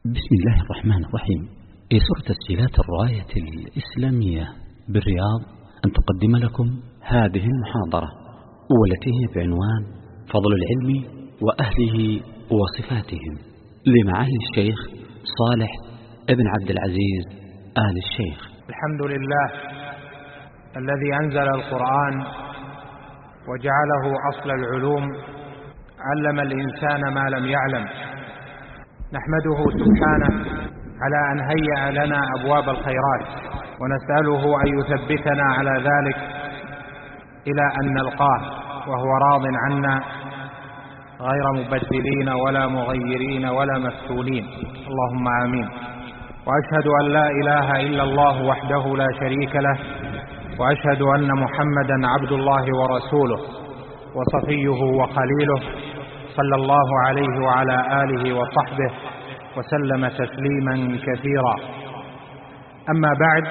بسم الله الرحمن الرحيم. يسر تسجيلات الراية الإسلامية بالرياض أن تقدم لكم هذه المحاضرة، والتي هي بعنوان فضل العلم وأهله وصفاتهم، لمعالي الشيخ صالح ابن عبد العزيز آل الشيخ. الحمد لله الذي أنزل القرآن وجعله أصل العلوم، علم الإنسان ما لم يعلم. نحمده سبحانه على أن هيأ لنا أبواب الخيرات، ونسأله أن يثبتنا على ذلك إلى أن نلقاه وهو راض عنا، غير مبدلين ولا مغيرين ولا مفتونين، اللهم آمين. وأشهد أن لا إله إلا الله وحده لا شريك له، وأشهد أن محمدا عبد الله ورسوله وصفيه وخليله، صلى الله عليه وعلى آله وصحبه وسلم تسليما كثيرا. أما بعد،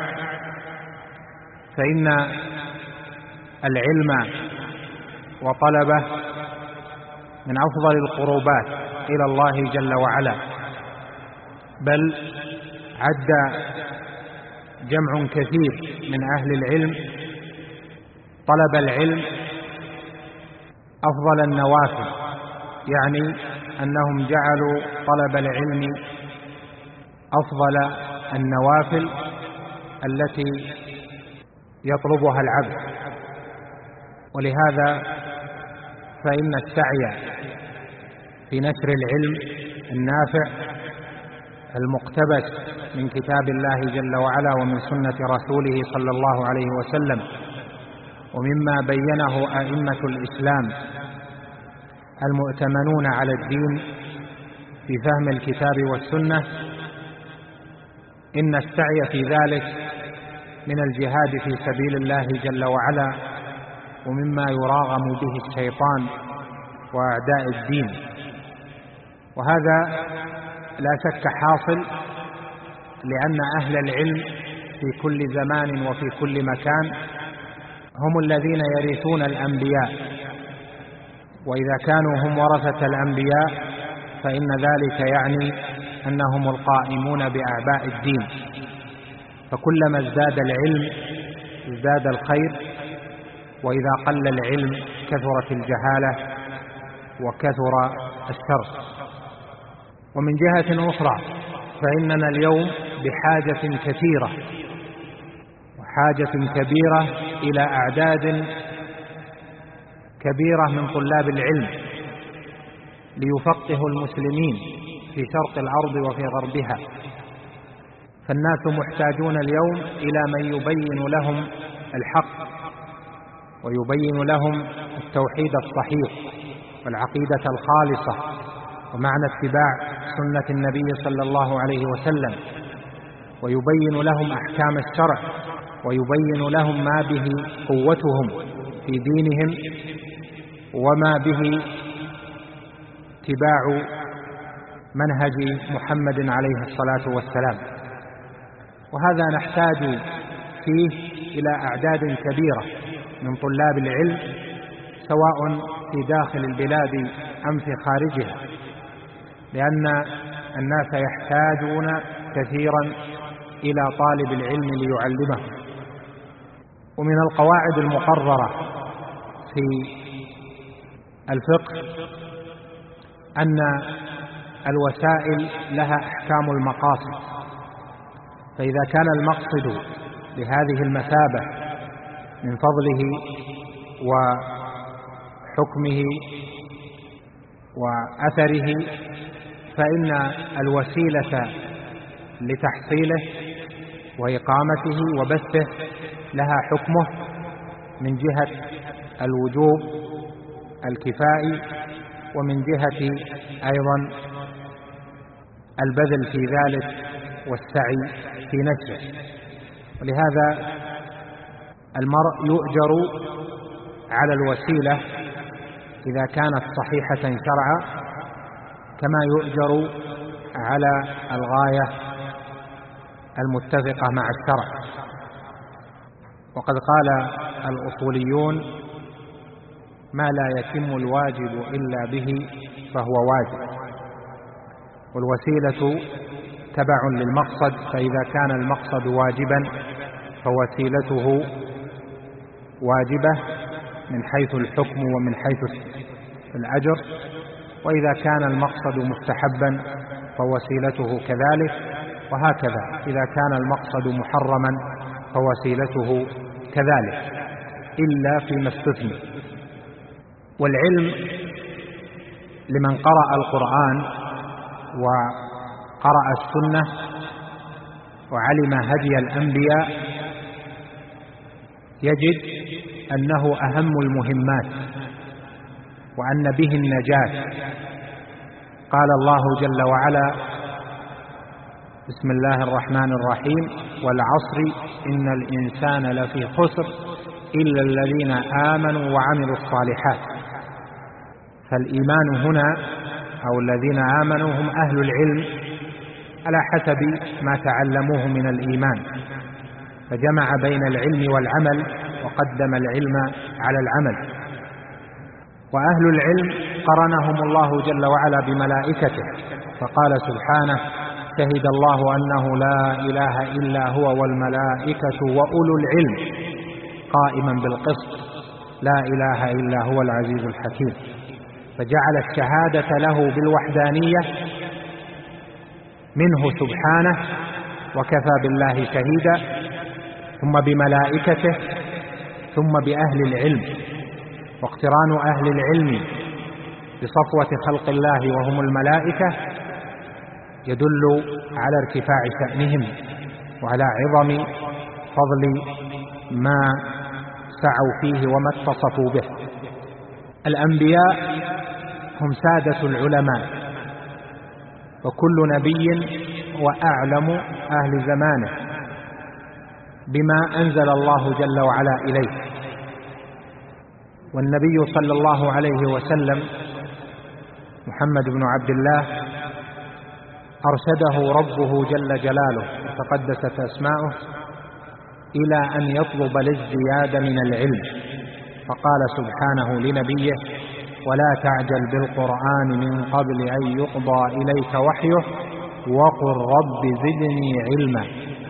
فإن العلم وطلبه من أفضل القربات إلى الله جل وعلا، بل عد جمع كثير من أهل العلم طلب العلم أفضل النوافل، يعني أنهم جعلوا طلب العلم أفضل النوافل التي يطلبها العبد. ولهذا فإن السعي في نشر العلم النافع المقتبس من كتاب الله جل وعلا ومن سنة رسوله صلى الله عليه وسلم، ومما بينه أئمة الإسلام المؤتمنون على الدين في فهم الكتاب والسنة، إن السعي في ذلك من الجهاد في سبيل الله جل وعلا، ومما يراغم به الشيطان وأعداء الدين. وهذا لا شك حاصل، لأن أهل العلم في كل زمان وفي كل مكان هم الذين يرثون الأنبياء، وإذا كانوا هم ورثة الأنبياء فإن ذلك يعني أنهم القائمون بأعباء الدين، فكلما ازداد العلم ازداد الخير، وإذا قل العلم كثرت الجهالة وكثر الشر. ومن جهة أخرى فإننا اليوم بحاجة كثيرة وحاجة كبيرة إلى أعداد كبيرة من طلاب العلم ليفقهوا المسلمين في شرق الأرض وفي غربها. فالناس محتاجون اليوم إلى من يبين لهم الحق، ويبين لهم التوحيد الصحيح والعقيدة الخالصة ومعنى اتباع سنة النبي صلى الله عليه وسلم، ويبين لهم أحكام الشرع، ويبين لهم ما به قوتهم في دينهم وما به اتباع منهج محمد عليه الصلاة والسلام. وهذا نحتاج فيه إلى أعداد كبيرة من طلاب العلم، سواء في داخل البلاد أم في خارجها، لأن الناس يحتاجون كثيرا إلى طالب العلم ليعلمه. ومن القواعد المقررة في الفقه أن الوسائل لها أحكام المقاصد، فإذا كان المقصد لهذه المثابة من فضله وحكمه وأثره، فإن الوسيلة لتحصيله وإقامته وبثه لها حكمه من جهة الوجوب الكفائي، ومن جهة أيضا البذل في ذلك والسعي في نشره. ولهذا المرء يؤجر على الوسيلة إذا كانت صحيحة شرعا، كما يؤجر على الغاية المتفقة مع الشرع. وقد قال الأصوليون: ما لا يتم الواجب إلا به فهو واجب. والوسيلة تبع للمقصد، فإذا كان المقصد واجبا فوسيلته واجبة من حيث الحكم ومن حيث الأجر، وإذا كان المقصد مستحبا فوسيلته كذلك، وهكذا إذا كان المقصد محرما فوسيلته كذلك، إلا فيما استثني. والعلم لمن قرأ القرآن وقرأ السنة وعلم هدي الأنبياء يجد أنه أهم المهمات وأن به النجاة. قال الله جل وعلا: بسم الله الرحمن الرحيم: والعصر إن الإنسان لفي خسر إلا الذين آمنوا وعملوا الصالحات. فالإيمان هنا أو الذين آمنوا هم أهل العلم على حسب ما تعلموه من الإيمان، فجمع بين العلم والعمل وقدم العلم على العمل. وأهل العلم قرنهم الله جل وعلا بملائكته، فقال سبحانه: شهد الله أنه لا إله إلا هو والملائكة وأولو العلم قائما بالقسط لا إله إلا هو العزيز الحكيم. فجعل الشهادة له بالوحدانية منه سبحانه وكفى بالله شهيدا، ثم بملائكته، ثم بأهل العلم. واقتران أهل العلم بصفوة خلق الله وهم الملائكة يدل على ارتفاع شأنهم وعلى عظم فضل ما سعوا فيه وما اتصفوا به. الأنبياء هم سادة العلماء، وكل نبي وأعلم أهل زمانه بما أنزل الله جل وعلا إليه. والنبي صلى الله عليه وسلم محمد بن عبد الله أرشده ربه جل جلاله وتقدست أسماؤه إلى أن يطلب الازدياد من العلم، فقال سبحانه لنبيه: ولا تعجل بالقرآن من قبل أن يقضى إليك وحيه وقل رب زدني علما.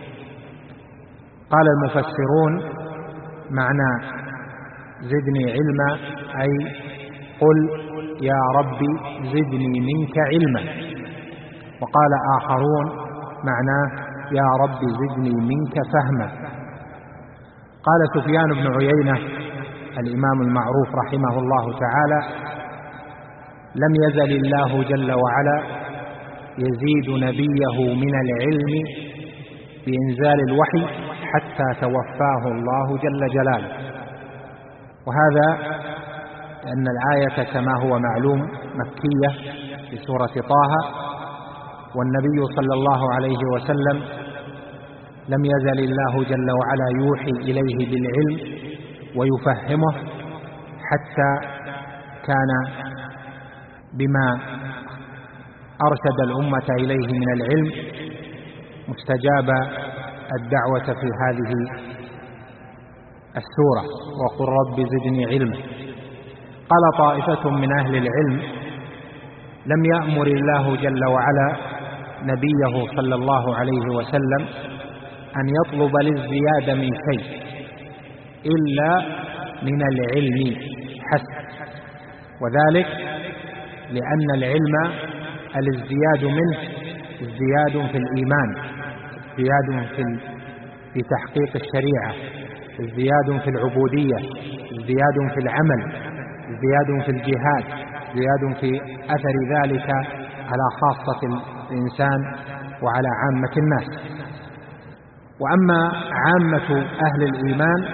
قال المفسرون: معنى زدني علما أي قل يا رب زدني منك علما. وقال آخرون: معناه يا رب زدني منك فهما. قال سفيان بن عيينة الإمام المعروف رحمه الله تعالى: لم يزل الله جل وعلا يزيد نبيه من العلم بإنزال الوحي حتى توفاه الله جل جلاله. وهذا لأن الآية كما هو معلوم مكية في سورة طه، والنبي صلى الله عليه وسلم لم يزل الله جل وعلا يوحي إليه بالعلم ويفهمه حتى كان بما أرشد الأمة إليه من العلم مستجاب الدعوة في هذه السورة: وقل رب زدني علما. قال طائفة من أهل العلم: لم يأمر الله جل وعلا نبيه صلى الله عليه وسلم أن يطلب الازدياد من شيء إلا من العلم حسب، وذلك لأن العلم الازدياد منه ازدياد في الإيمان، ازدياد في تحقيق الشريعة، ازدياد في العبودية، ازدياد في العمل، ازدياد في الجهاد، ازدياد في أثر ذلك على خاصة الإنسان وعلى عامة الناس. وأما عامة أهل الإيمان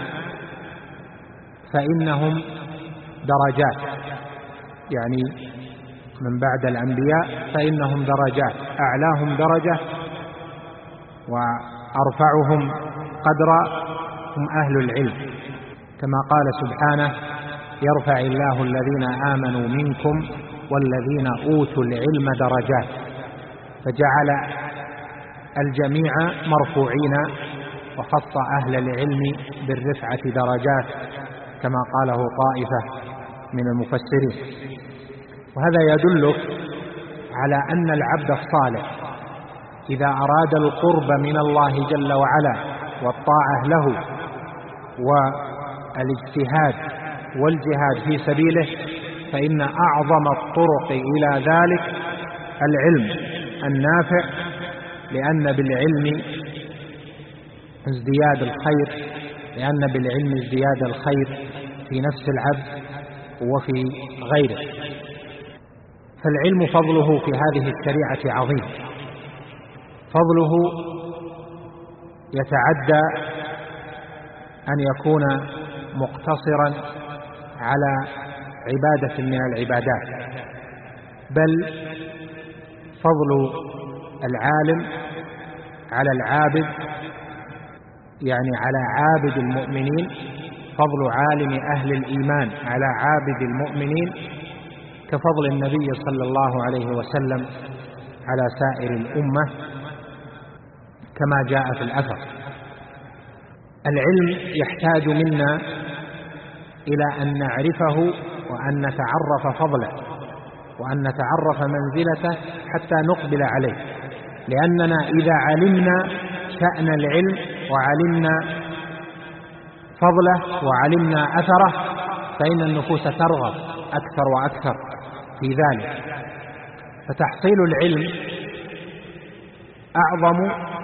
فإنهم درجات، يعني من بعد الأنبياء فإنهم درجات، أعلاهم درجة وأرفعهم قدرا هم أهل العلم، كما قال سبحانه: يرفع الله الذين آمنوا منكم والذين أوتوا العلم درجات، فجعل الجميع مرفوعين وخص أهل العلم بالرفعة درجات كما قاله طائفة من المفسرين. وهذا يدلك على أن العبد الصالح إذا أراد القرب من الله جل وعلا والطاعة له والاجتهاد والجهاد في سبيله، فإن أعظم الطرق إلى ذلك العلم النافع، لأن بالعلم ازدياد الخير في نفس العبد وفي غيره. فالعلم فضله في هذه الشريعة عظيم، فضله يتعدى أن يكون مقتصرا على عبادة من العبادات، بل فضل العالم على العابد، يعني على عابد المؤمنين، فضل عالم أهل الإيمان على عابد المؤمنين كفضل النبي صلى الله عليه وسلم على سائر الأمة، كما جاء في الأثر. العلم يحتاج منا إلى أن نعرفه وأن نتعرف فضله وأن نتعرف منزلته حتى نقبل عليه، لأننا إذا علمنا شأن العلم وعلمنا فضله وعلمنا أثره فإن النفوس ترغب أكثر وأكثر في ذلك. فتحصيل العلم أعظم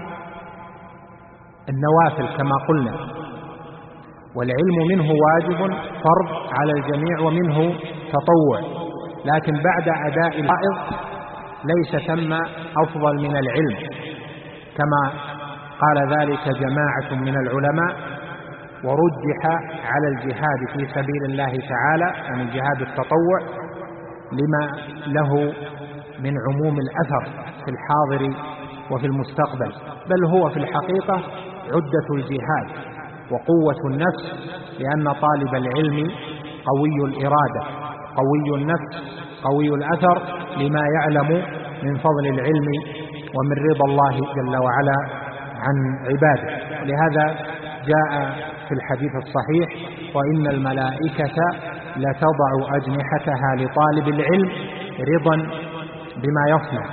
النوافل كما قلنا، والعلم منه واجب فرض على الجميع ومنه تطوع، لكن بعد أداء الفرائض ليس ثم أفضل من العلم، كما قال ذلك جماعة من العلماء، ورجح على الجهاد في سبيل الله تعالى، يعني جهاد التطوع، لما له من عموم الأثر في الحاضر وفي المستقبل، بل هو في الحقيقة عدة الجهاد وقوة النفس، لأن طالب العلم قوي الإرادة قوي النفس قوي الأثر لما يعلم من فضل العلم ومن رضا الله جل وعلا عن عباده. لهذا جاء في الحديث الصحيح: وإن الملائكة لتضع أجنحتها لطالب العلم رضا بما يصنع.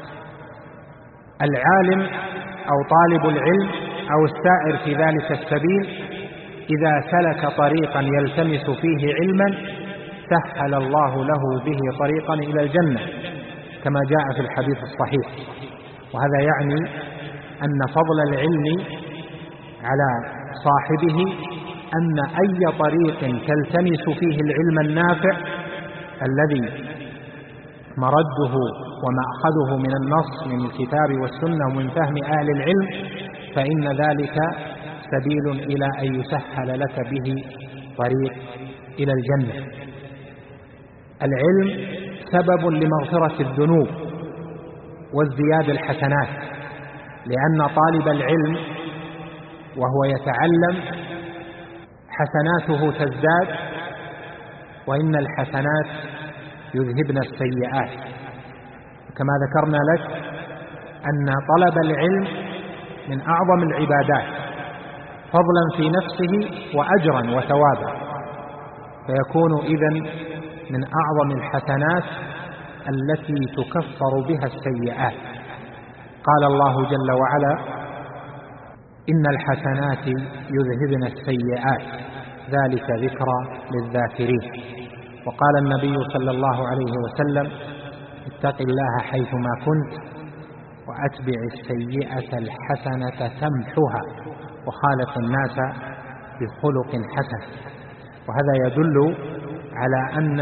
العالم أو طالب العلم أو السائر في ذلك السبيل إذا سلك طريقا يلتمس فيه علما سهل الله له به طريقا إلى الجنة، كما جاء في الحديث الصحيح. وهذا يعني أن فضل العلم على صاحبه أن أي طريق تلتمس فيه العلم النافع الذي مرده ومأخذه من النص من الكتاب والسنة ومن فهم أهل العلم، فإن ذلك سبيل إلى أن يسهل لك به طريق إلى الجنة. العلم سبب لمغفرة الذنوب وازدياد الحسنات، لأن طالب العلم وهو يتعلم حسناته تزداد، وإن الحسنات يذهبن السيئات. كما ذكرنا لك أن طلب العلم من أعظم العبادات فضلا في نفسه وأجرا وثوابا، فيكون إذن من أعظم الحسنات التي تكفر بها السيئات. قال الله جل وعلا: إن الحسنات يذهبن السيئات ذلك ذكرى للذاكرين. وقال النبي صلى الله عليه وسلم: اتق الله حيثما كنت وأتبع السيئة الحسنة تمحها وخالق الناس بخلق حسن. وهذا يدل على أن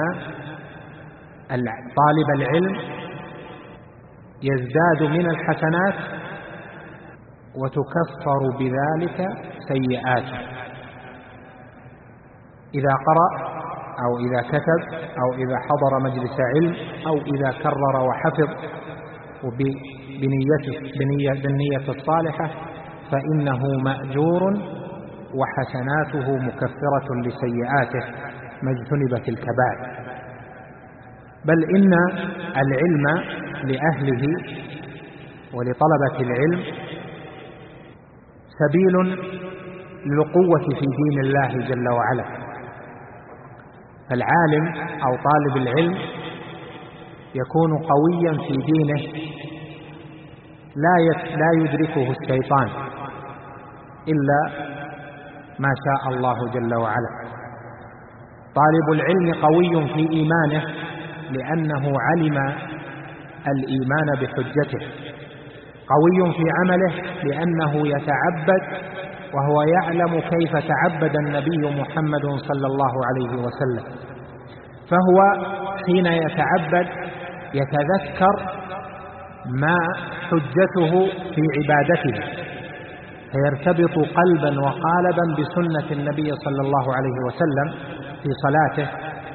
طالب العلم يزداد من الحسنات وتكفر بذلك سيئاته. إذا قرأ أو إذا كتب أو إذا حضر مجلس علم أو إذا كرر وحفظ بالنية الصالحة فإنه مأجور وحسناته مكفرة لسيئاته ما اجتنبت الكبائر. بل إن العلم لأهله ولطلبة العلم سبيل للقوة في دين الله جل وعلا. فالعالم أو طالب العلم يكون قويا في دينه لا يدركه الشيطان إلا ما شاء الله جل وعلا. طالب العلم قوي في إيمانه لأنه علم الإيمان بحجته، قوي في عمله لأنه يتعبد وهو يعلم كيف تعبد النبي محمد صلى الله عليه وسلم، فهو حين يتعبد يتذكر ما حجته في عبادته، فيرتبط قلبا وقالبا بسنة النبي صلى الله عليه وسلم في صلاته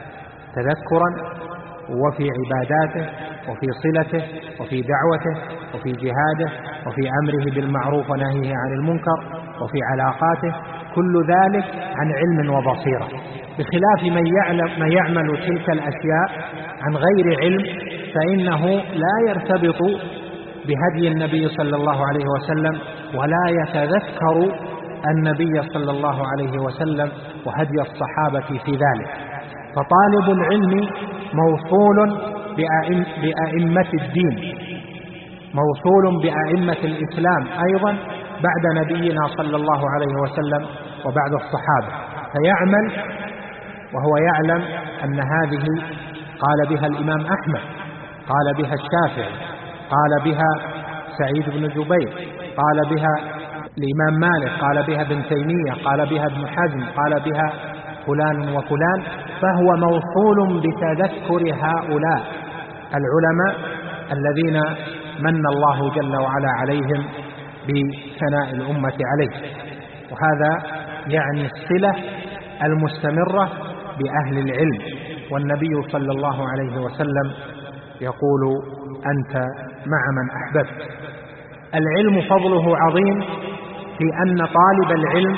تذكرا، وفي عباداته، وفي صلته، وفي دعوته، وفي جهاده، وفي أمره بالمعروف ونهيه عن المنكر، وفي علاقاته، كل ذلك عن علم وبصيرة، بخلاف من يعمل تلك الأشياء عن غير علم، فإنه لا يرتبط بهدي النبي صلى الله عليه وسلم ولا يتذكر النبي صلى الله عليه وسلم وهدي الصحابة في ذلك. فطالب العلم موصول بأئمة الدين، موصول بأئمة الإسلام أيضا بعد نبينا صلى الله عليه وسلم وبعد الصحابة، فيعمل وهو يعلم أن هذه قال بها الإمام أحمد، قال بها الشافعي، قال بها سعيد بن جبير، قال بها الإمام مالك، قال بها ابن تيمية، قال بها ابن حزم، قال بها فلان وفلان، فهو موصول بتذكر هؤلاء العلماء الذين من الله جل وعلا عليهم بثناء الأمة عليه. وهذا يعني الصلة المستمرة بأهل العلم، والنبي صلى الله عليه وسلم يقول: أنت مع من أحببت. العلم فضله عظيم في أن طالب العلم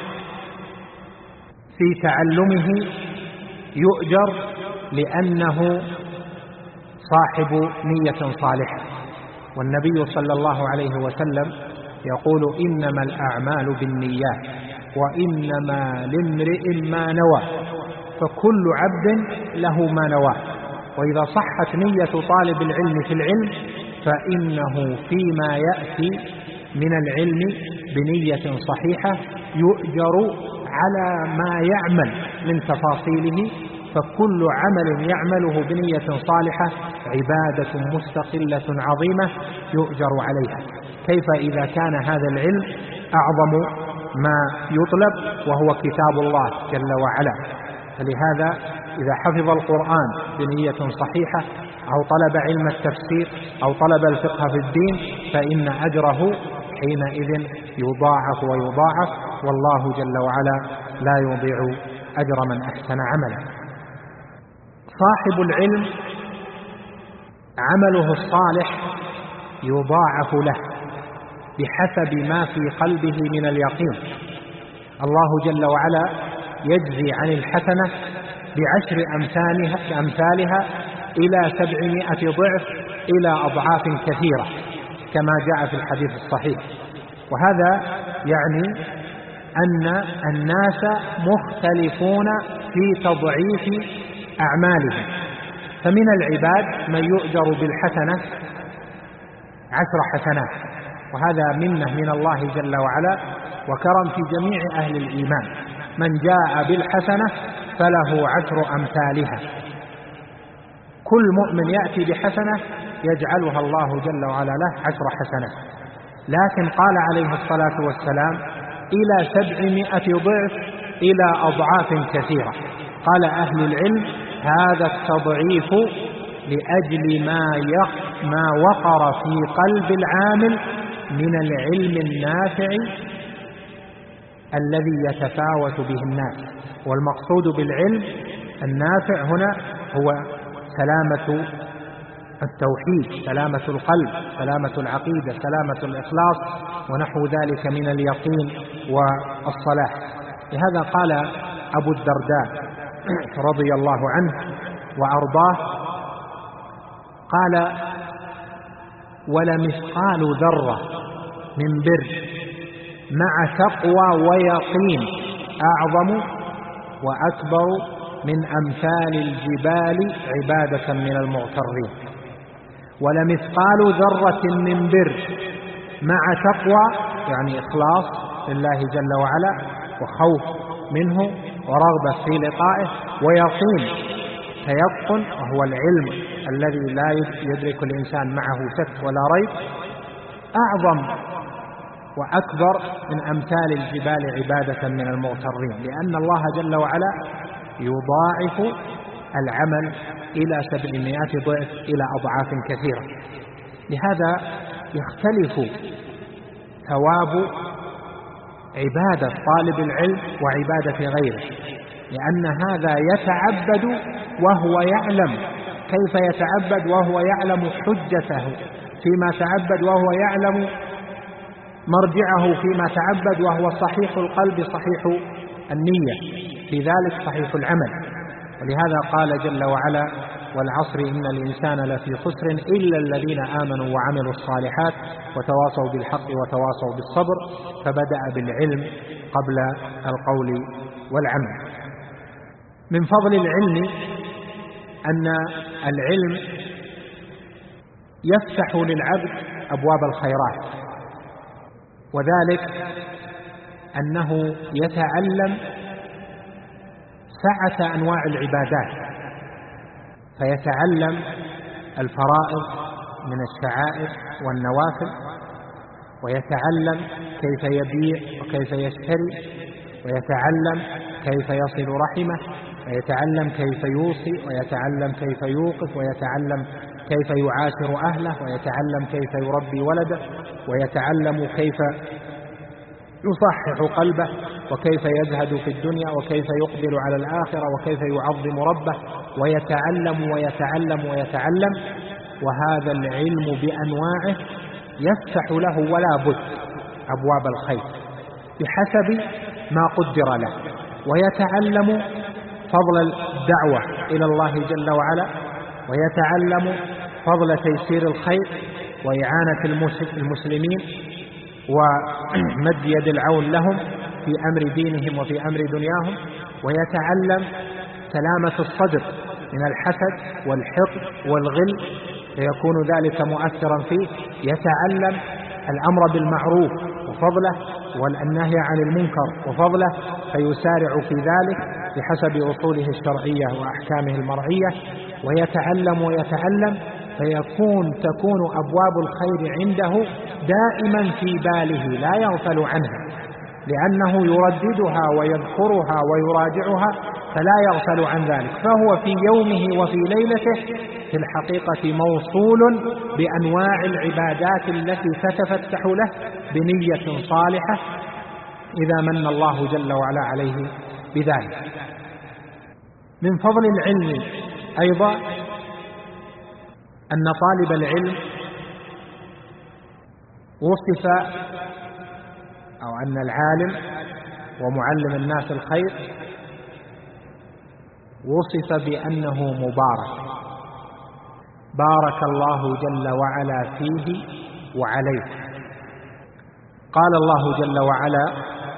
في تعلمه يؤجر لأنه صاحب نية صالحة، والنبي صلى الله عليه وسلم يقول: إنما الأعمال بالنيات وإنما لامرئ ما نوى، فكل عبد له ما نوى. وإذا صحت نية طالب العلم في العلم فإنه فيما يأتي من العلم بنية صحيحة يؤجر على ما يعمل من تفاصيله، فكل عمل يعمله بنية صالحة عبادة مستقلة عظيمة يؤجر عليها. كيف إذا كان هذا العلم أعظم ما يطلب وهو كتاب الله جل وعلا؟ فلهذا إذا حفظ القرآن بنية صحيحة أو طلب علم التفسير أو طلب الفقه في الدين فإن أجره حينئذ يضاعف ويضاعف، والله جل وعلا لا يضيع أجر من أحسن عملا. صاحب العلم عمله الصالح يضاعف له بحسب ما في قلبه من اليقين. الله جل وعلا يجزي عن الحسنة ب10 أمثالها إلى 700 ضعف إلى أضعاف كثيرة كما جاء في الحديث الصحيح. وهذا يعني أن الناس مختلفون في تضعيف أعمالهم، فمن العباد من يؤجر بالحسنة 10 حسنات، وهذا منة من الله جل وعلا وكرم في جميع أهل الإيمان. من جاء بالحسنة فله 10 أمثالها. كل مؤمن يأتي بحسنة يجعلها الله جل وعلا له 10 حسنات. لكن قال عليه الصلاة والسلام إلى 700 ضعف إلى أضعاف كثيرة. قال أهل العلم هذا التضعيف لأجل ما وقر في قلب العامل من العلم النافع الذي يتفاوت به الناس. والمقصود بالعلم النافع هنا هو سلامة التوحيد، سلامة القلب، سلامة العقيدة، سلامة الإخلاص ونحو ذلك من اليقين والصلاح. لهذا قال أبو الدرداء رضي الله عنه وأرضاه قال: ولمثقال ذرة من بر مع تقوى ويقين أعظم وأكبر من أمثال الجبال عبادة من المغترين. ولمثقال ذرة من بر مع تقوى يعني إخلاص لله جل وعلا وخوف منه ورغبة في لقائه، ويقين تيقن وهو العلم الذي لا يدرك الإنسان معه شك ولا ريب، أعظم وأكبر من أمثال الجبال عبادة من المغترين، لأن الله جل وعلا يضاعف العمل إلى 700 ضعف إلى أضعاف كثيرة. لهذا يختلف ثواب عبادة طالب العلم وعبادة غيره، لأن هذا يتعبد وهو يعلم كيف يتعبد، وهو يعلم حجته فيما تعبد، وهو يعلم مرجعه فيما تعبد، وهو صحيح القلب صحيح النية، في ذلك صحيح العمل. ولهذا قال جل وعلا: والعصر إن الإنسان لفي خسر إلا الذين آمنوا وعملوا الصالحات وتواصوا بالحق وتواصوا بالصبر. فبدأ بالعلم قبل القول والعمل. من فضل العلم أن العلم يفتح للعبد أبواب الخيرات، وذلك أنه يتعلم سعة أنواع العبادات، فيتعلم الفرائض من الشعائر والنوافل، ويتعلم كيف يبيع وكيف يشتري، ويتعلم كيف يصل رحمه، ويتعلم كيف يوصي، ويتعلم كيف يوقف، ويتعلم كيف يعاشر أهله، ويتعلم كيف يربي ولده، ويتعلم كيف يصحح قلبه، وكيف يزهد في الدنيا، وكيف يقبل على الآخرة، وكيف يعظم ربه، ويتعلم ويتعلم ويتعلم. وهذا العلم بأنواعه يفتح له ولا بد أبواب الخير بحسب ما قدر له، ويتعلم فضل الدعوة إلى الله جل وعلا، ويتعلم فضل تيسير الخير وإعانة المسلمين ومد يد العون لهم في أمر دينهم وفي أمر دنياهم، ويتعلم سلامة الصدر من الحسد والحقد والغل فيكون ذلك مؤثرا فيه، يتعلم الأمر بالمعروف وفضله والنهي عن المنكر وفضله فيسارع في ذلك بحسب أصوله الشرعية وأحكامه المرعية، ويتعلم ويتعلم تكون أبواب الخير عنده دائما في باله لا يغفل عنها، لأنه يرددها ويذكرها ويراجعها فلا يغفل عن ذلك، فهو في يومه وفي ليلته في الحقيقة موصول بأنواع العبادات التي ستفتح له بنية صالحة إذا من الله جل وعلا عليه بذلك. من فضل العلم أيضا أن طالب العلم وصف، أو أن العالم ومعلم الناس الخير وصف بأنه مبارك، بارك الله جل وعلا فيه وعليه. قال الله جل وعلا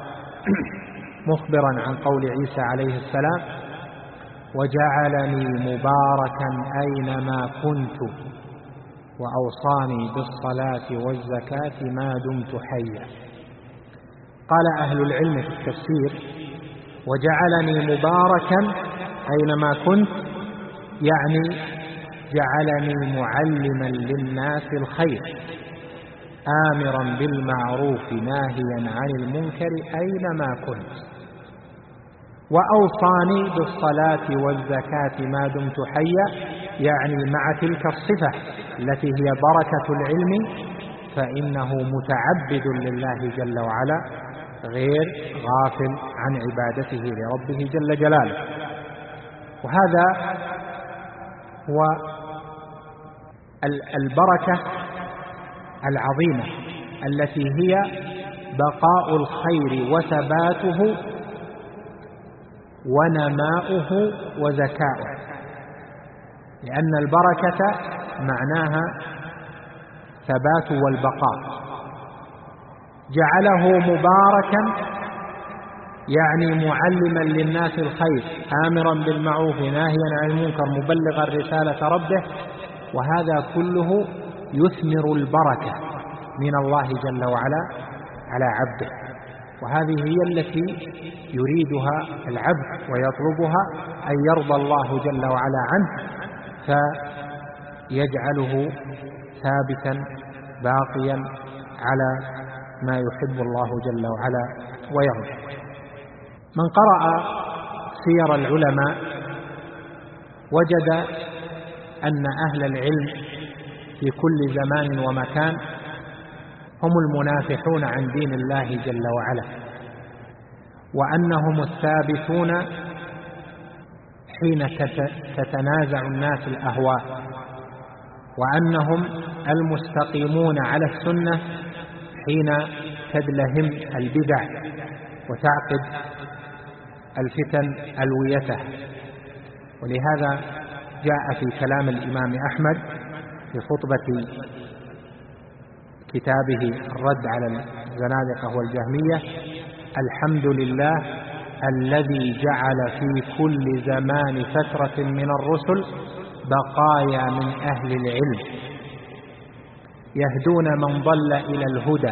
مخبرا عن قول عيسى عليه السلام: وجعلني مباركا أينما كنت وأوصاني بالصلاة والزكاة ما دمت حيا. قال أهل العلم في التفسير: وجعلني مباركا أينما كنت، يعني جعلني معلما للناس الخير، آمرا بالمعروف ناهيا عن المنكر أينما كنت، وأوصاني بالصلاة والزكاة ما دمت حيا، يعني مع تلك الصفة التي هي بركة العلم فإنه متعبد لله جل وعلا غير غافل عن عبادته لربه جل جلاله. وهذا هو البركة العظيمة التي هي بقاء الخير وثباته ونماؤه وزكاؤه، لأن البركة معناها ثبات والبقاء. جعله مباركا يعني معلما للناس الخير، آمرا بالمعروف ناهيا عن المنكر، مبلغا رسالة ربه، وهذا كله يثمر البركة من الله جل وعلا على عبده، وهذه هي التي يريدها العبد ويطلبها، أن يرضى الله جل وعلا عنه فيجعله ثابتا باقيا على ما يحب الله جل وعلا ويرضى. من قرأ سير العلماء وجد أن أهل العلم في كل زمان ومكان هم المنافحون عن دين الله جل وعلا، وأنهم الثابتون حين تتنازع الناس الأهواء، وأنهم المستقيمون على السنة حين تدلهم البدع وتعقد الفتن ألويته. ولهذا جاء في كلام الإمام أحمد في خطبة كتابه الرد على الزنادقة والجهمية: الحمد لله الذي جعل في كل زمان فترة من الرسل بقايا من أهل العلم يهدون من ضل إلى الهدى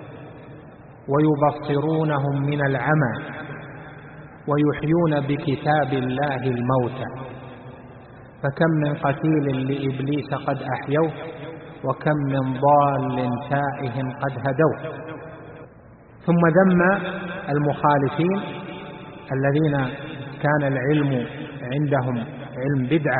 ويبصرونهم من العمى ويحيون بكتاب الله الموتى، فكم من قتيل لإبليس قد أحيوه وكم من ضال تائه قد هدوه. ثم ذم المخالفين الذين كان العلم عندهم علم بدعة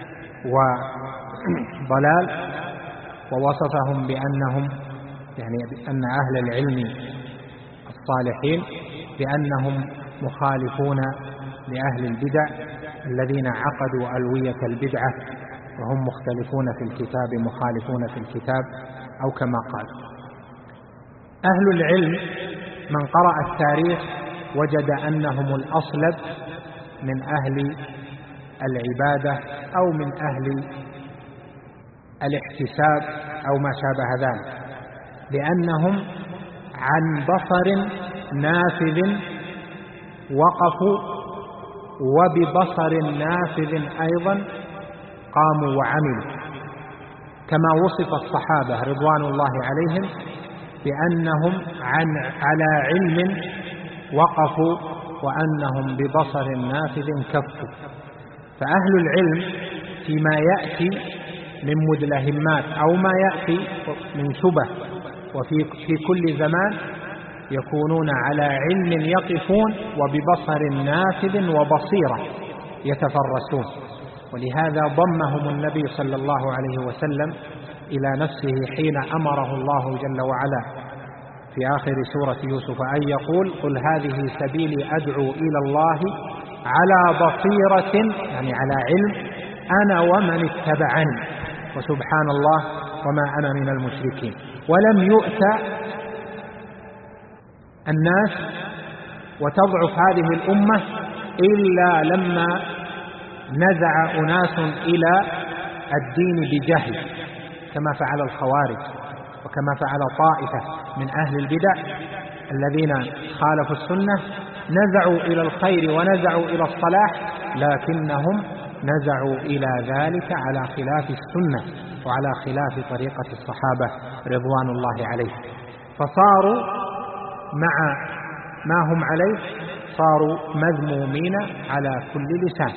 وضلال، ووصفهم بأنهم أن أهل العلم الصالحين بأنهم مخالفون لأهل البدع الذين عقدوا ألوية البدعة وهم مختلفون في الكتاب مخالفون في الكتاب، أو كما قال. أهل العلم من قرأ التاريخ وجد أنهم الأصلب من أهل العبادة أو من أهل الاحتساب أو ما شابه ذلك، لأنهم عن بصر نافذ وقفوا، وببصر نافذ أيضا قاموا وعملوا، كما وصف الصحابة رضوان الله عليهم بأنهم على علم وقفوا وأنهم ببصر نافذ كفوا. فأهل العلم فيما يأتي من مدلهمات أو ما يأتي من شبه وفي كل زمان يكونون على علم يقفون وببصر نافذ وبصيرة يتفرسون. ولهذا ضمهم النبي صلى الله عليه وسلم إلى نفسه حين أمره الله جل وعلا في آخر سورة يوسف أن يقول: قل هذه سبيلي أدعو إلى الله على بصيرة، يعني على علم، أنا ومن اتبعني وسبحان الله وما أنا من المشركين. ولم يؤت الناس وتضعف هذه الأمة إلا لما نزع أناس إلى الدين بجهل، كما فعل الخوارج وكما فعل طائفة من أهل البدع الذين خالفوا السنة، نزعوا إلى الخير ونزعوا إلى الصلاح، لكنهم نزعوا إلى ذلك على خلاف السنة وعلى خلاف طريقة الصحابة رضوان الله عليهم، فصاروا مع ما هم عليه صاروا مذمومين على كل لسان.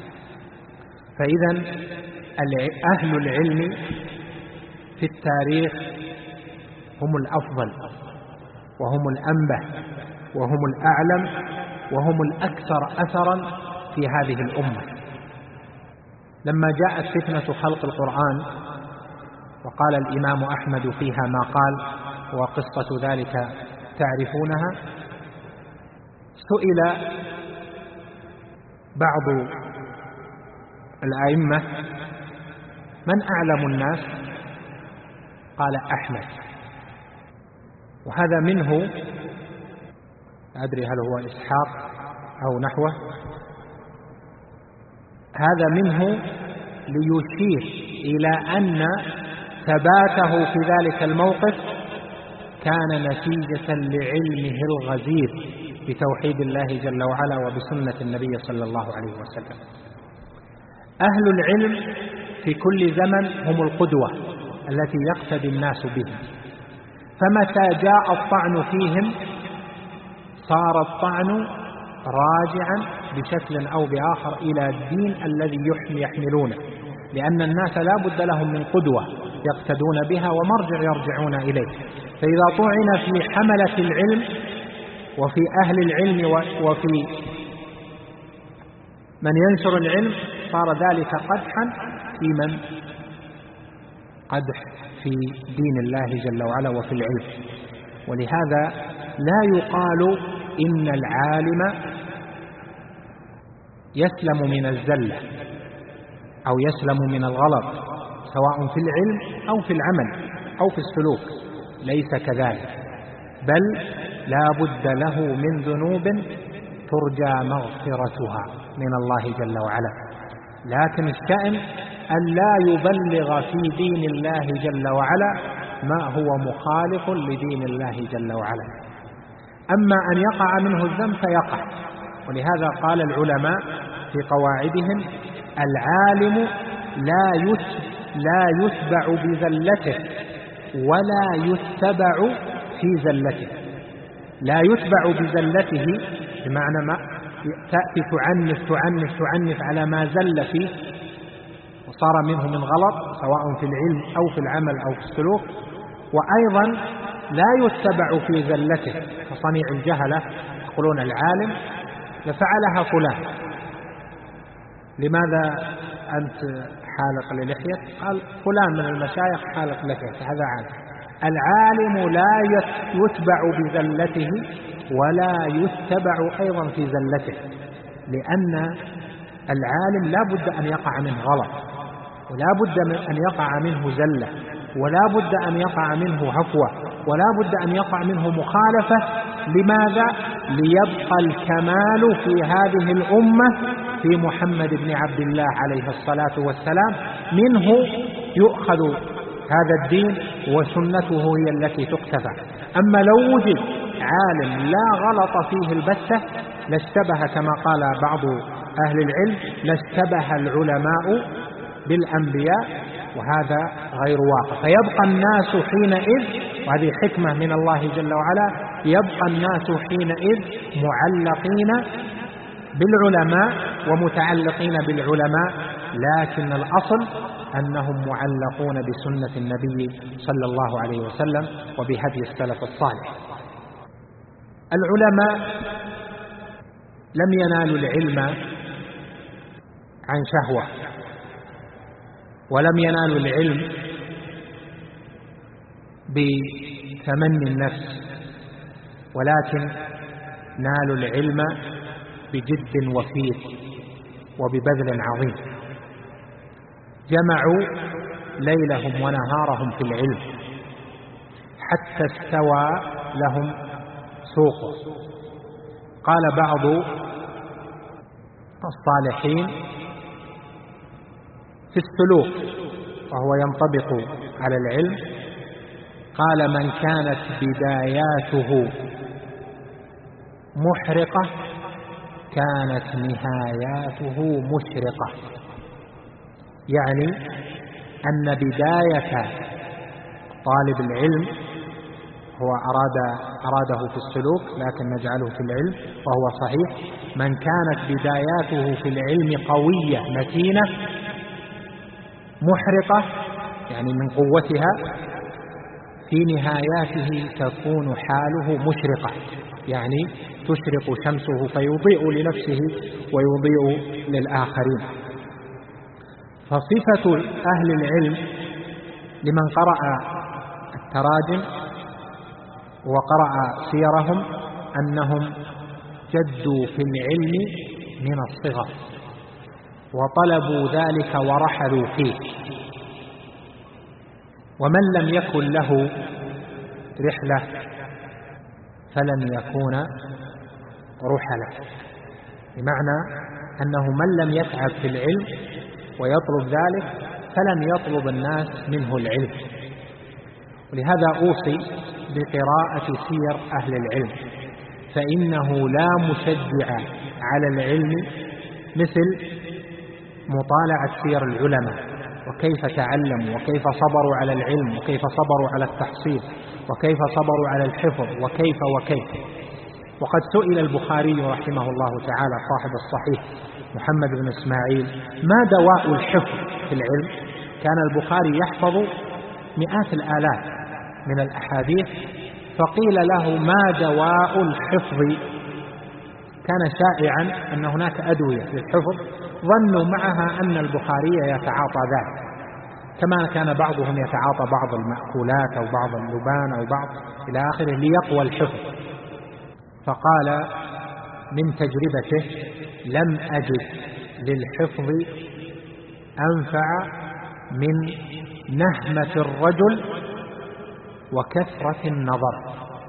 فإذا أهل العلم في التاريخ هم الأفضل وهم الأنبه وهم الأعلم وهم الأكثر أثرا في هذه الأمة. لما جاءت فتنة خلق القرآن وقال الإمام أحمد فيها ما قال، وقصة ذلك تعرفونها، سئل بعض الأئمة: من أعلم الناس؟ قال: أحمد. وهذا منه، أدري هل هو إسحاق أو نحوه، هذا منه ليشير إلى أن ثباته في ذلك الموقف كان نتيجة لعلمه الغزير بتوحيد الله جل وعلا وبسنة النبي صلى الله عليه وسلم. أهل العلم في كل زمن هم القدوة التي يقتدي الناس بهم، فمتى جاء الطعن فيهم صار الطعن راجعا بشكل أو بآخر إلى الدين الذي يحملونه، لأن الناس لا بد لهم من قدوة يقتدون بها ومرجع يرجعون إليه. فإذا طعن في حملة العلم وفي أهل العلم وفي من ينشر العلم صار ذلك قدحا في من قدح في دين الله جل وعلا وفي العلم. ولهذا لا يقال إن العالم يسلم من الزلة أو يسلم من الغلط سواء في العلم أو في العمل أو في السلوك، ليس كذلك، بل لا بد له من ذنوب ترجى مغفرتها من الله جل وعلا، لكن الشأن أن لا يبلغ في دين الله جل وعلا ما هو مخالف لدين الله جل وعلا. أما أن يقع منه الذنب فيقع. ولهذا قال العلماء في قواعدهم: العالم لا يتبع بذلته ولا يتبع في زلته. لا يتبع بزلته بمعنى ما تأتي تعنف على ما زل فيه وصار منه من غلط سواء في العلم أو في العمل أو في السلوك، وأيضا لا يتبع في زلته كصنيع الجهلة يقولون العالم لفعلها فلان، لماذا أنت حالق للحية؟ قال فلان من المشايخ حالق لحية، هذا عالم. العالم لا يتبع بزلته ولا يتبع أيضا في زلته، لأن العالم لا بد أن يقع منه غلط، ولا بد من أن يقع منه زلة، ولا بد أن يقع منه هفوة، ولا بد أن يقع منه مخالفة. لماذا؟ ليبقى الكمال في هذه الأمة في محمد بن عبد الله عليه الصلاة والسلام، منه يؤخذ هذا الدين وسنته هي التي تقتفى. أما لو وجد عالم لا غلط فيه البتة لاشتبه، كما قال بعض أهل العلم، لاشتبه العلماء بالأنبياء، وهذا غير واقع. فيبقى الناس حينئذ، وهذه حكمة من الله جل وعلا، يبقى الناس حينئذ معلقين بالعلماء ومتعلقين بالعلماء، لكن الأصل أنهم معلقون بسنة النبي صلى الله عليه وسلم وبهدي السلف الصالح. العلماء لم ينالوا العلم عن شهوة، ولم ينالوا العلم بتمني النفس، ولكن نالوا العلم بجد وفير وببذل عظيم. جمعوا ليلهم ونهارهم في العلم حتى استوى لهم سوقه. قال بعض الصالحين في السلوك وهو ينطبق على العلم، قال: من كانت بداياته محرقة كانت نهاياته مشرقة. يعني أن بداية طالب العلم هو أراده في السلوك، لكن نجعله في العلم وهو صحيح. من كانت بداياته في العلم قوية متينة محرقة، يعني من قوتها، في نهاياته تكون حاله مشرقة، يعني تشرق شمسه فيضيء لنفسه ويضيء للآخرين. فصفة أهل العلم لمن قرأ التراجم وقرأ سيرهم أنهم جدوا في العلم من الصغر وطلبوا ذلك ورحلوا فيه، ومن لم يكن له رحلة فلن يكون رحلة، بمعنى أنه من لم يتعب في العلم ويطلب ذلك فلن يطلب الناس منه العلم. ولهذا أوصي بقراءة سير أهل العلم، فإنه لا مشجع على العلم مثل مطالعة سير العلماء، وكيف تعلموا وكيف صبروا على العلم وكيف صبروا على التحصيل وكيف صبروا على الحفظ وكيف. وقد سئل البخاري رحمه الله تعالى صاحب الصحيح محمد بن إسماعيل: ما دواء الحفظ في العلم؟ كان البخاري يحفظ مئات الآلاف من الأحاديث، فقيل له: ما دواء الحفظ؟ كان شائعا أن هناك أدوية للحفظ، ظنوا معها أن البخاري يتعاطى ذلك، كما كان بعضهم يتعاطى بعض المأكولات أو بعض اللبان أو بعض إلى آخره ليقوى الحفظ. فقال من تجربته: لم أجد للحفظ أنفع من نهمة الرجل وكثرة النظر.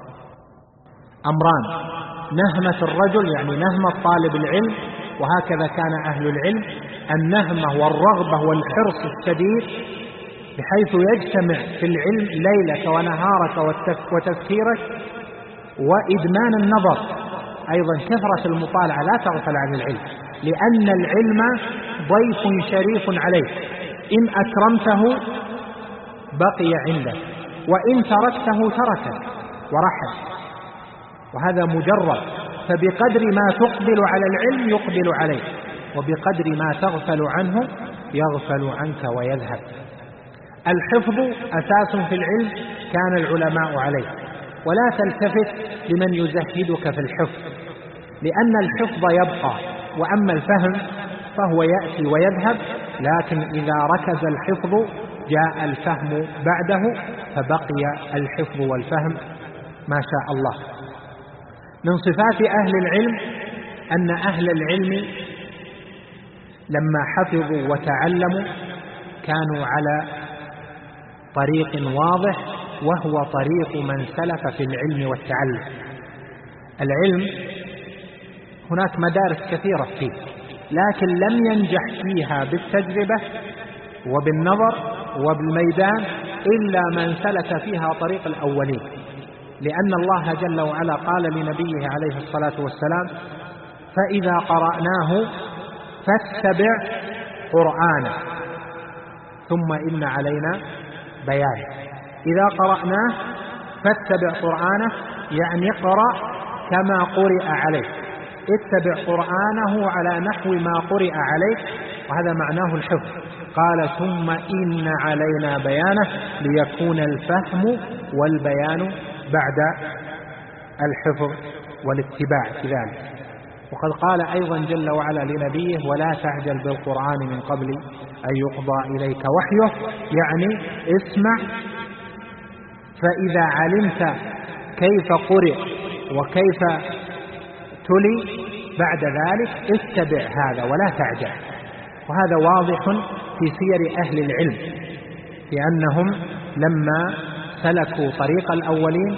أمران: نهمة الرجل يعني نهمة طالب العلم، وهكذا كان أهل العلم، النهمة والرغبة والحرص الشديد بحيث يجتمع في العلم ليلك ونهارك وتفكيرك، وإدمان النظر أيضا، كثرة المطالعة. لا تغفل عن العلم، لأن العلم ضيف شريف عليك، إن أكرمته بقي عندك، وإن تركته تركك ورحل، وهذا مجرد. فبقدر ما تقبل على العلم يقبل عليك، وبقدر ما تغفل عنه يغفل عنك ويذهب. الحفظ أساس في العلم كان العلماء عليه، ولا تلتفت لمن يزهدك في الحفظ، لأن الحفظ يبقى، وأما الفهم فهو يأتي ويذهب. لكن إذا ركز الحفظ جاء الفهم بعده، فبقي الحفظ والفهم ما شاء الله. من صفات أهل العلم أن أهل العلم لما حفظوا وتعلموا كانوا على طريق واضح، وهو طريق من سلف في العلم والتعلم. العلم هناك مدارس كثيرة فيه، لكن لم ينجح فيها بالتجربة وبالنظر وبالميدان إلا من سلك فيها طريق الأولين، لأن الله جل وعلا قال لنبيه عليه الصلاة والسلام: فإذا قرأناه فاتبع قرآنه ثم إن علينا بيانه. إذا قرأناه فاتبع قرآنه يعني اقرأ كما قرئ عليك، اتبع قرآنه على نحو ما قرئ عليك، وهذا معناه الحفظ. قال: ثم إن علينا بيانه ليكون الفهم والبيان بعد الحفظ والاتباع كذلك. وقد قال أيضا جل وعلا لنبيه: ولا تعجل بالقرآن من قبل أن يقضى إليك وحيه، يعني اسمع، فإذا علمت كيف قرئ وكيف تلي بعد ذلك اتبع هذا ولا تعجل. وهذا واضح في سير أهل العلم، لأنهم لما سلكوا طريق الأولين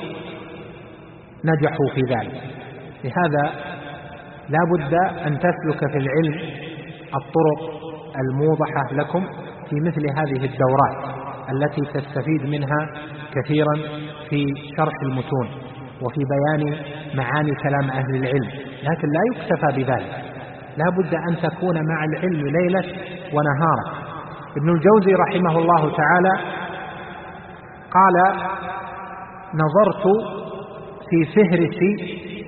نجحوا في ذلك. لهذا لا بد أن تسلك في العلم الطرق الموضحة لكم في مثل هذه الدورات التي تستفيد منها كثيرا في شرح المتون وفي بيان معاني كلام أهل العلم. لكن لا يكتفى بذلك، لا بد أن تكون مع العلم ليلة ونهارا. ابن الجوزي رحمه الله تعالى قال: نظرت في فهرس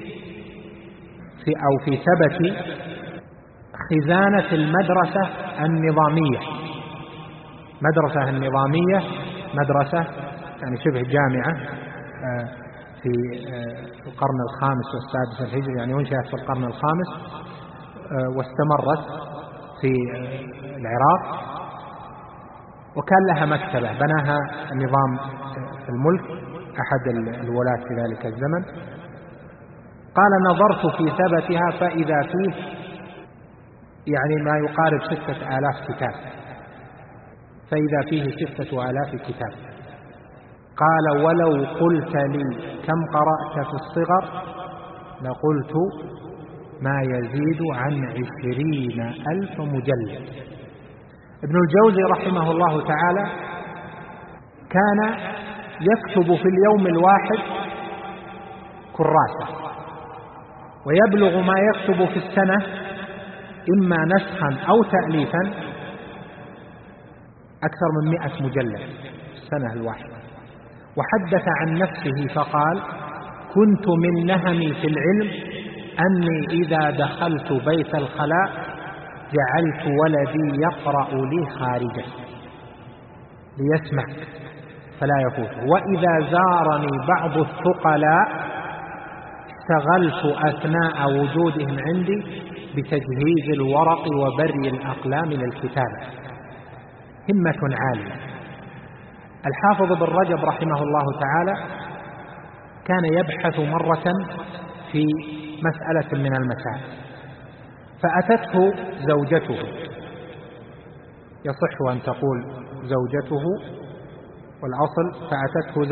أو في ثبت خزانة المدرسة النظامية. مدرسة النظامية مدرسة يعني شبه جامعة في القرن الخامس والسادس الهجري، يعني انشأت في القرن الخامس واستمرت في العراق، وكان لها مكتبة بناها نظام الملك أحد الولاة في ذلك الزمن. قال: نظرت في ثبتها فإذا فيه يعني ما يقارب 6,000 كتاب، فإذا فيه 6,000 كتاب. قال: ولو قلت لي كم قرأت في الصغر لقلت ما يزيد عن 20,000 مجلد. ابن الجوزي رحمه الله تعالى كان يكتب في اليوم الواحد كراسة، ويبلغ ما يكتب في السنة إما نسخا أو تأليفا أكثر من 100 مجلد في السنة الواحدة. وحدث عن نفسه فقال: كنت من نهمي في العلم أني إذا دخلت بيت الخلاء جعلت ولدي يقرأ لي خارجه ليسمع فلا يفوت، وإذا زارني بعض الثقلاء اشتغلت أثناء وجودهم عندي بتجهيز الورق وبري الأقلام للكتابة. همة عالية. الحافظ ابن رجب رحمه الله تعالى كان يبحث مرة في مسألة من المسائل، فأتته زوجته، يصح أن تقول زوجته والأصل فأتته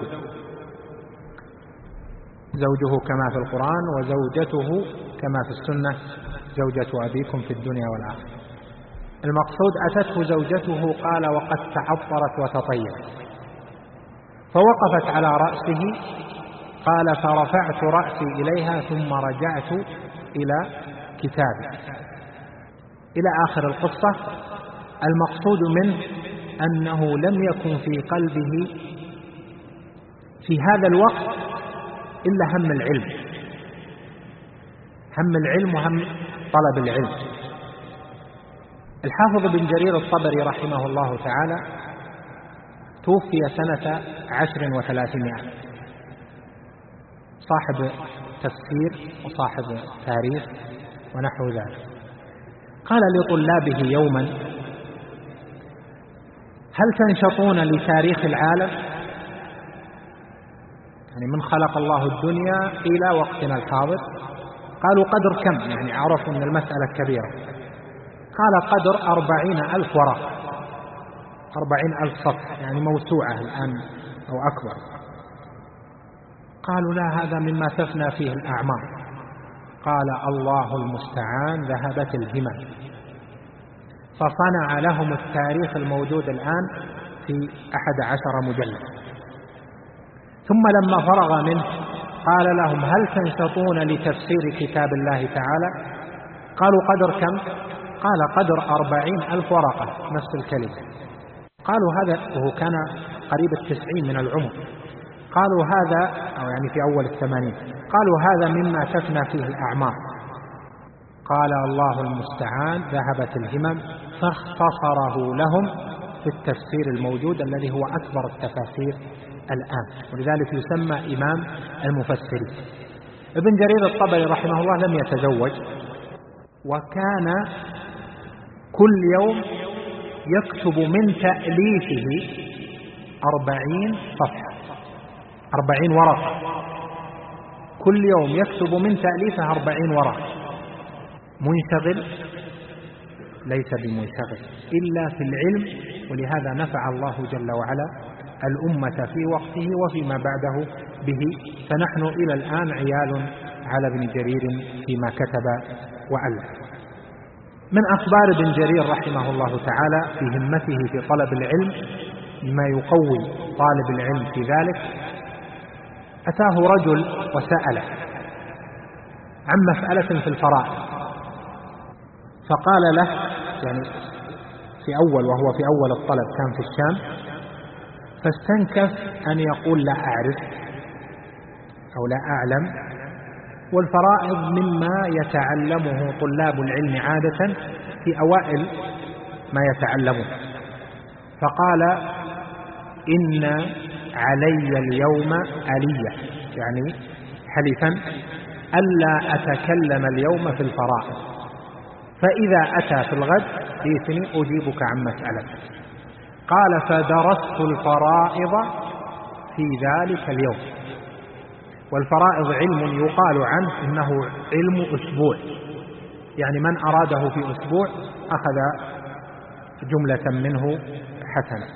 زوجه كما في القرآن، وزوجته كما في السنة زوجة أبيكم في الدنيا والآخرة. المقصود أتته زوجته قال: وقد تعطرت وتطيبت، فوقفت على رأسه، قال: فرفعت رأسي إليها ثم رجعت إلى كتابي، إلى آخر القصة. المقصود منه أنه لم يكن في قلبه في هذا الوقت إلا هم العلم وهم طلب العلم. الحافظ بن جرير الطبري رحمه الله تعالى توفي سنة 10 و300، صاحب تفسير وصاحب تاريخ ونحو ذلك. قال لطلابه يوما: هل تنشطون لتاريخ العالم؟ يعني من خلق الله الدنيا إلى وقتنا الحاضر. قالوا: قدر كم؟ يعني عرفوا أن المسألة كبيرة. قال: قدر 40,000 ورقة، 40,000 صفحة، يعني موسوعة الآن أو أكبر. قالوا: لا، هذا مما تفنى فيه الأعمار. قال: الله المستعان، ذهبت الهمم. فصنع لهم التاريخ الموجود الآن في 11 مجلد. ثم لما فرغ منه قال لهم: هل تنشطون لتفسير كتاب الله تعالى؟ قالوا: قدر كم؟ قال: قدر 40,000 ورقة، نفس الكلمة. قالوا: هذا، وهو كان قريب 90 من العمر. قالوا: هذا، أو يعني في أول 80. قالوا: هذا مما تفنى فيه الأعمار. قال: الله المستعان، ذهبت الهمم. فاختصره لهم في التفسير الموجود الذي هو أكبر التفاسير الآن، ولذلك يسمى إمام المفسرين. ابن جرير الطبري رحمه الله لم يتزوج، وكان كل يوم يكتب من تأليفه 40 صفحة، 40 ورقة، كل يوم يكتب من تأليفه 40 ورقة. منشغل؟ ليس بمنشغل إلا في العلم، ولهذا نفع الله جل وعلا الأمة في وقته وفيما بعده به، فنحن إلى الآن عيال على ابن جرير فيما كتب وألف. من أخبار ابن جرير رحمه الله تعالى في همته في طلب العلم مما يقوي طالب العلم في ذلك: أتاه رجل وسأله عن مسألة في الفرائض، فقال له، يعني وهو في أول الطلب كان في الشام، فاستنكف أن يقول لا أعرف أو لا أعلم، والفرائض مما يتعلمه طلاب العلم عادة في أوائل ما يتعلمون. فقال: إن علي اليوم ألية، يعني حلفا ألا أتكلم اليوم في الفرائض، فإذا أتى في الغد ائتني أجيبك عن مسألة. قال: فدرست الفرائض في ذلك اليوم. والفرائض علم يقال عنه إنه علم أسبوع، يعني من أراده في أسبوع أخذ جملة منه حسنة.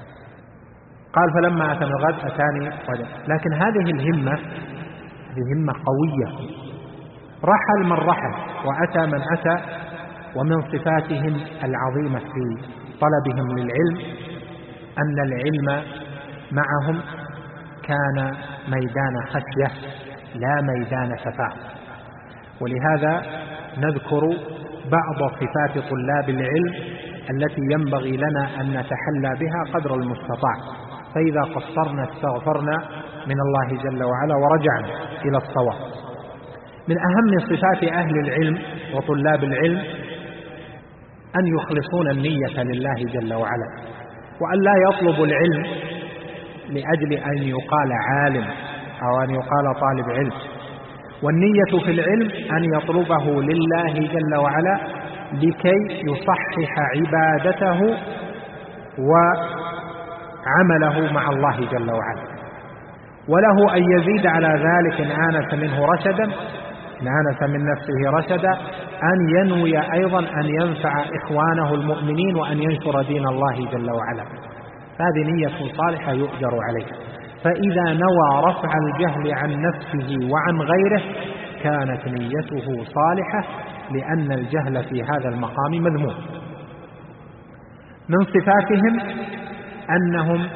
قال: فلما أتى الغد أتاني غدا. لكن هذه الهمة، هذه همة قوية، رحل من رحل وأتى من أتى. ومن صفاتهم العظيمة في طلبهم للعلم أن العلم معهم كان ميدان خشية لا ميدان شفاعة. ولهذا نذكر بعض صفات طلاب العلم التي ينبغي لنا أن نتحلى بها قدر المستطاع. فإذا قصرنا استغفرنا من الله جل وعلا ورجعنا إلى الصواب. من أهم صفات أهل العلم وطلاب العلم أن يخلصون النية لله جل وعلا، وأن لا يطلبوا العلم لأجل أن يقال عالم أو أن يقال طالب علم، والنية في العلم أن يطلبه لله جل وعلا لكي يصحح عبادته وعمله مع الله جل وعلا، وله أن يزيد على ذلك إن آنس منه رشدا، إن آنس من نفسه رشدا، أن ينوي أيضا أن ينفع إخوانه المؤمنين وأن ينشر دين الله جل وعلا. هذه نية صالحة يؤجر عليها. فإذا نوى رفع الجهل عن نفسه وعن غيره كانت نيته صالحة، لأن الجهل في هذا المقام مذموم. من صفاتهم أنهم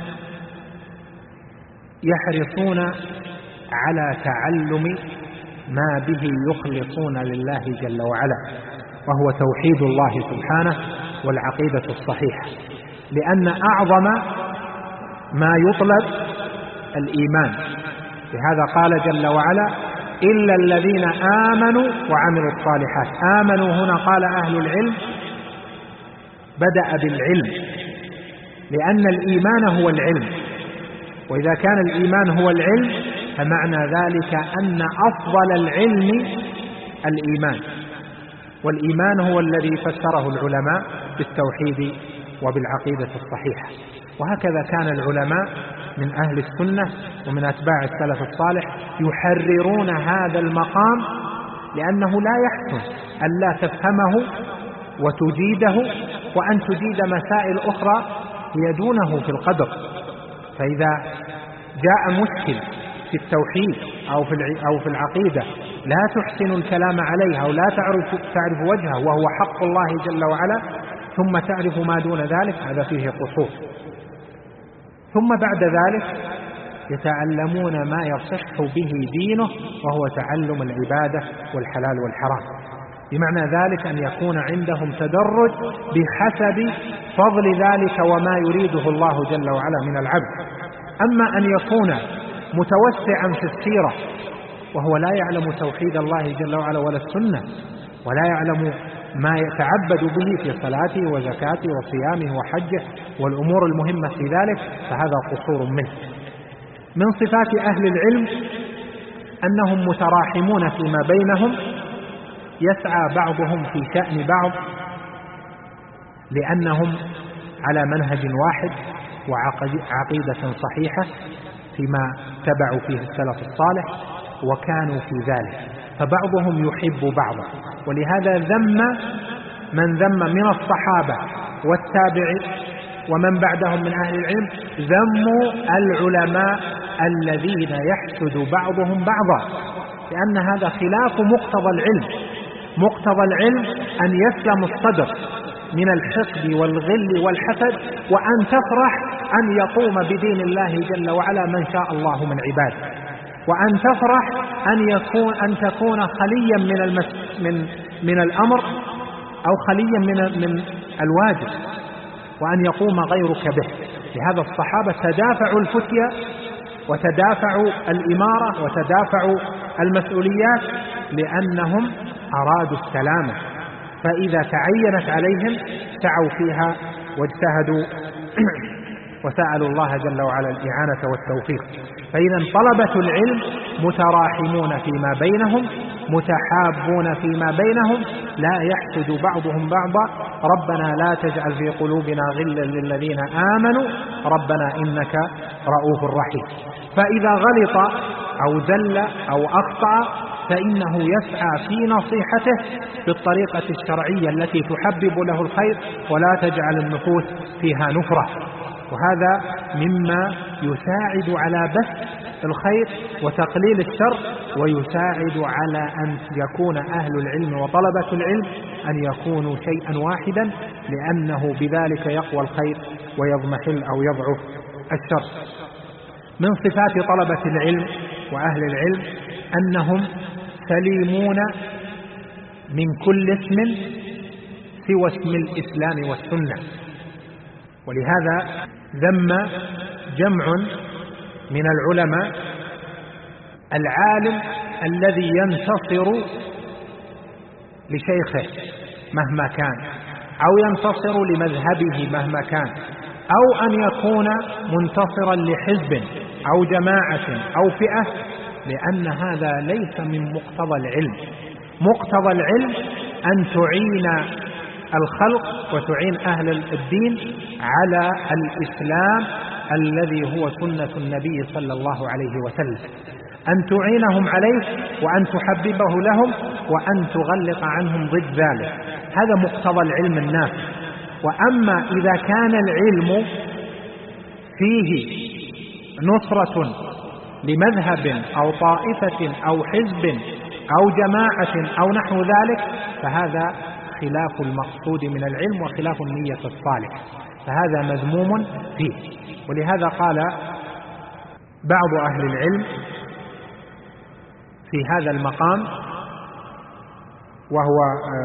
يحرصون على تعلم ما به يخلصون لله جل وعلا، وهو توحيد الله سبحانه والعقيدة الصحيحة، لأن أعظم ما يطلب الإيمان. لهذا قال جل وعلا إلا الذين آمنوا وعملوا الصالحات. آمنوا هنا قال أهل العلم بدأ بالعلم، لأن الإيمان هو العلم، وإذا كان الإيمان هو العلم فمعنى ذلك أن أفضل العلم الإيمان، والإيمان هو الذي فسره العلماء بالتوحيد وبالعقيدة الصحيحة. وهكذا كان العلماء من أهل السنة ومن أتباع السلف الصالح يحررون هذا المقام، لأنه لا يحسن أن لا تفهمه وتجيده، وأن تجيد مسائل أخرى هي دونه في القدر. فإذا جاء مشكل في التوحيد أو في العقيدة لا تحسن الكلام عليه أو لا تعرف وجهه وهو حق الله جل وعلا، ثم تعرف ما دون ذلك، هذا فيه قصور. ثم بعد ذلك يتعلمون ما يصح به دينه، وهو تعلم العبادة والحلال والحرام، بمعنى ذلك أن يكون عندهم تدرج بحسب فضل ذلك وما يريده الله جل وعلا من العبد. أما أن يكون متوسعا في السيرة وهو لا يعلم توحيد الله جل وعلا ولا السنة، ولا يعلم ما يتعبد به في صلاته وزكاته وصيامه وحجه والأمور المهمة في ذلك، فهذا قصور منه. من صفات أهل العلم أنهم متراحمون فيما بينهم، يسعى بعضهم في شأن بعض، لأنهم على منهج واحد وعقيدة صحيحة فيما تبعوا فيه السلف الصالح وكانوا في ذلك، فبعضهم يحب بعضا. ولهذا من ذم من الصحابة والتابعين ومن بعدهم من أهل العلم ذموا العلماء الذين يحسد بعضهم بعضا، لأن هذا خلاف مقتضى العلم. مقتضى العلم أن يسلم الصدر من الحقد والغل والحسد، وأن تفرح أن يقوم بدين الله جل وعلا من شاء الله من عباده، وأن تفرح أن تكون خليا من الأمر أو خليا من الواجب، وأن يقوم غيرك به. لهذا الصحابة تدافعوا الفتية وتدافعوا الإمارة وتدافعوا المسؤوليات، لأنهم أرادوا السلامة، فإذا تعينت عليهم سعوا فيها واجتهدوا وسألوا الله جل وعلا الإعانة والتوفيق. فإذا طلبة العلم متراحمون فيما بينهم، متحابون فيما بينهم، لا يحسد بعضهم بعضا. ربنا لا تجعل في قلوبنا غلا للذين آمنوا ربنا إنك رؤوف رحيم. فإذا غلط أو زل أو أخطأ فإنه يسعى في نصيحته بالطريقة الشرعية التي تحبب له الخير، ولا تجعل النفوس فيها نفرة. وهذا مما يساعد على بث الخير وتقليل الشر، ويساعد على أن يكون أهل العلم وطلبة العلم أن يكونوا شيئا واحدا، لأنه بذلك يقوى الخير ويضمحل أو يضعف الشر. من صفات طلبة العلم وأهل العلم أنهم سليمون من كل اسم سوى اسم الإسلام والسنة. ولهذا ذم جمع من العلماء العالم الذي ينتصر لشيخه مهما كان، أو ينتصر لمذهبه مهما كان، أو أن يكون منتصرا لحزب أو جماعة أو فئة، لأن هذا ليس من مقتضى العلم. مقتضى العلم أن تعين الخلق وتعين أهل الدين على الإسلام الذي هو سنة النبي صلى الله عليه وسلم، أن تعينهم عليه وأن تحببه لهم وأن تغلق عنهم ضد ذلك. هذا مقتضى العلم النافع. وأما إذا كان العلم فيه نصرة لمذهب أو طائفة أو حزب أو جماعة أو نحو ذلك، فهذا خلاف المقصود من العلم وخلاف النية الصالحة، فهذا مذموم فيه. ولهذا قال بعض أهل العلم في هذا المقام، وهو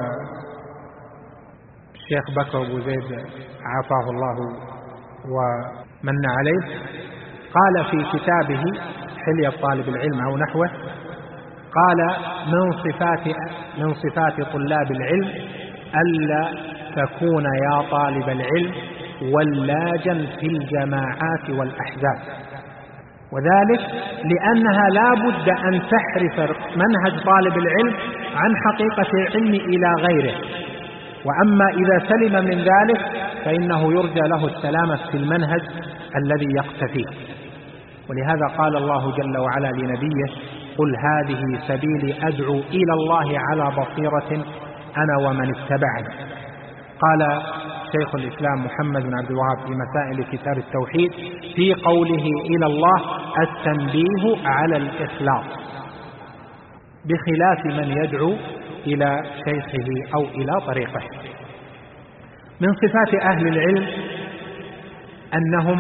الشيخ بكر أبو زيد عافاه الله ومن عليه، قال في كتابه حلية طالب العلم أو نحوه، قال من صفات طلاب العلم ألا تكون يا طالب العلم ولاجا في الجماعات والأحزاب، وذلك لأنها لا بد أن تحرف منهج طالب العلم عن حقيقة العلم إلى غيره. وأما إذا سلم من ذلك فإنه يرجى له السلامة في المنهج الذي يقتفيه. ولهذا قال الله جل وعلا لنبيه: قل هذه سبيلي أدعو إلى الله على بصيرة أنا ومن اتبعني. قال شيخ الإسلام محمد بن عبد الوهاب في مسائل كتاب التوحيد في قوله إلى الله: التنبيه على الإخلاص، بخلاف من يدعو إلى شيخه أو إلى طريقه. من صفات أهل العلم أنهم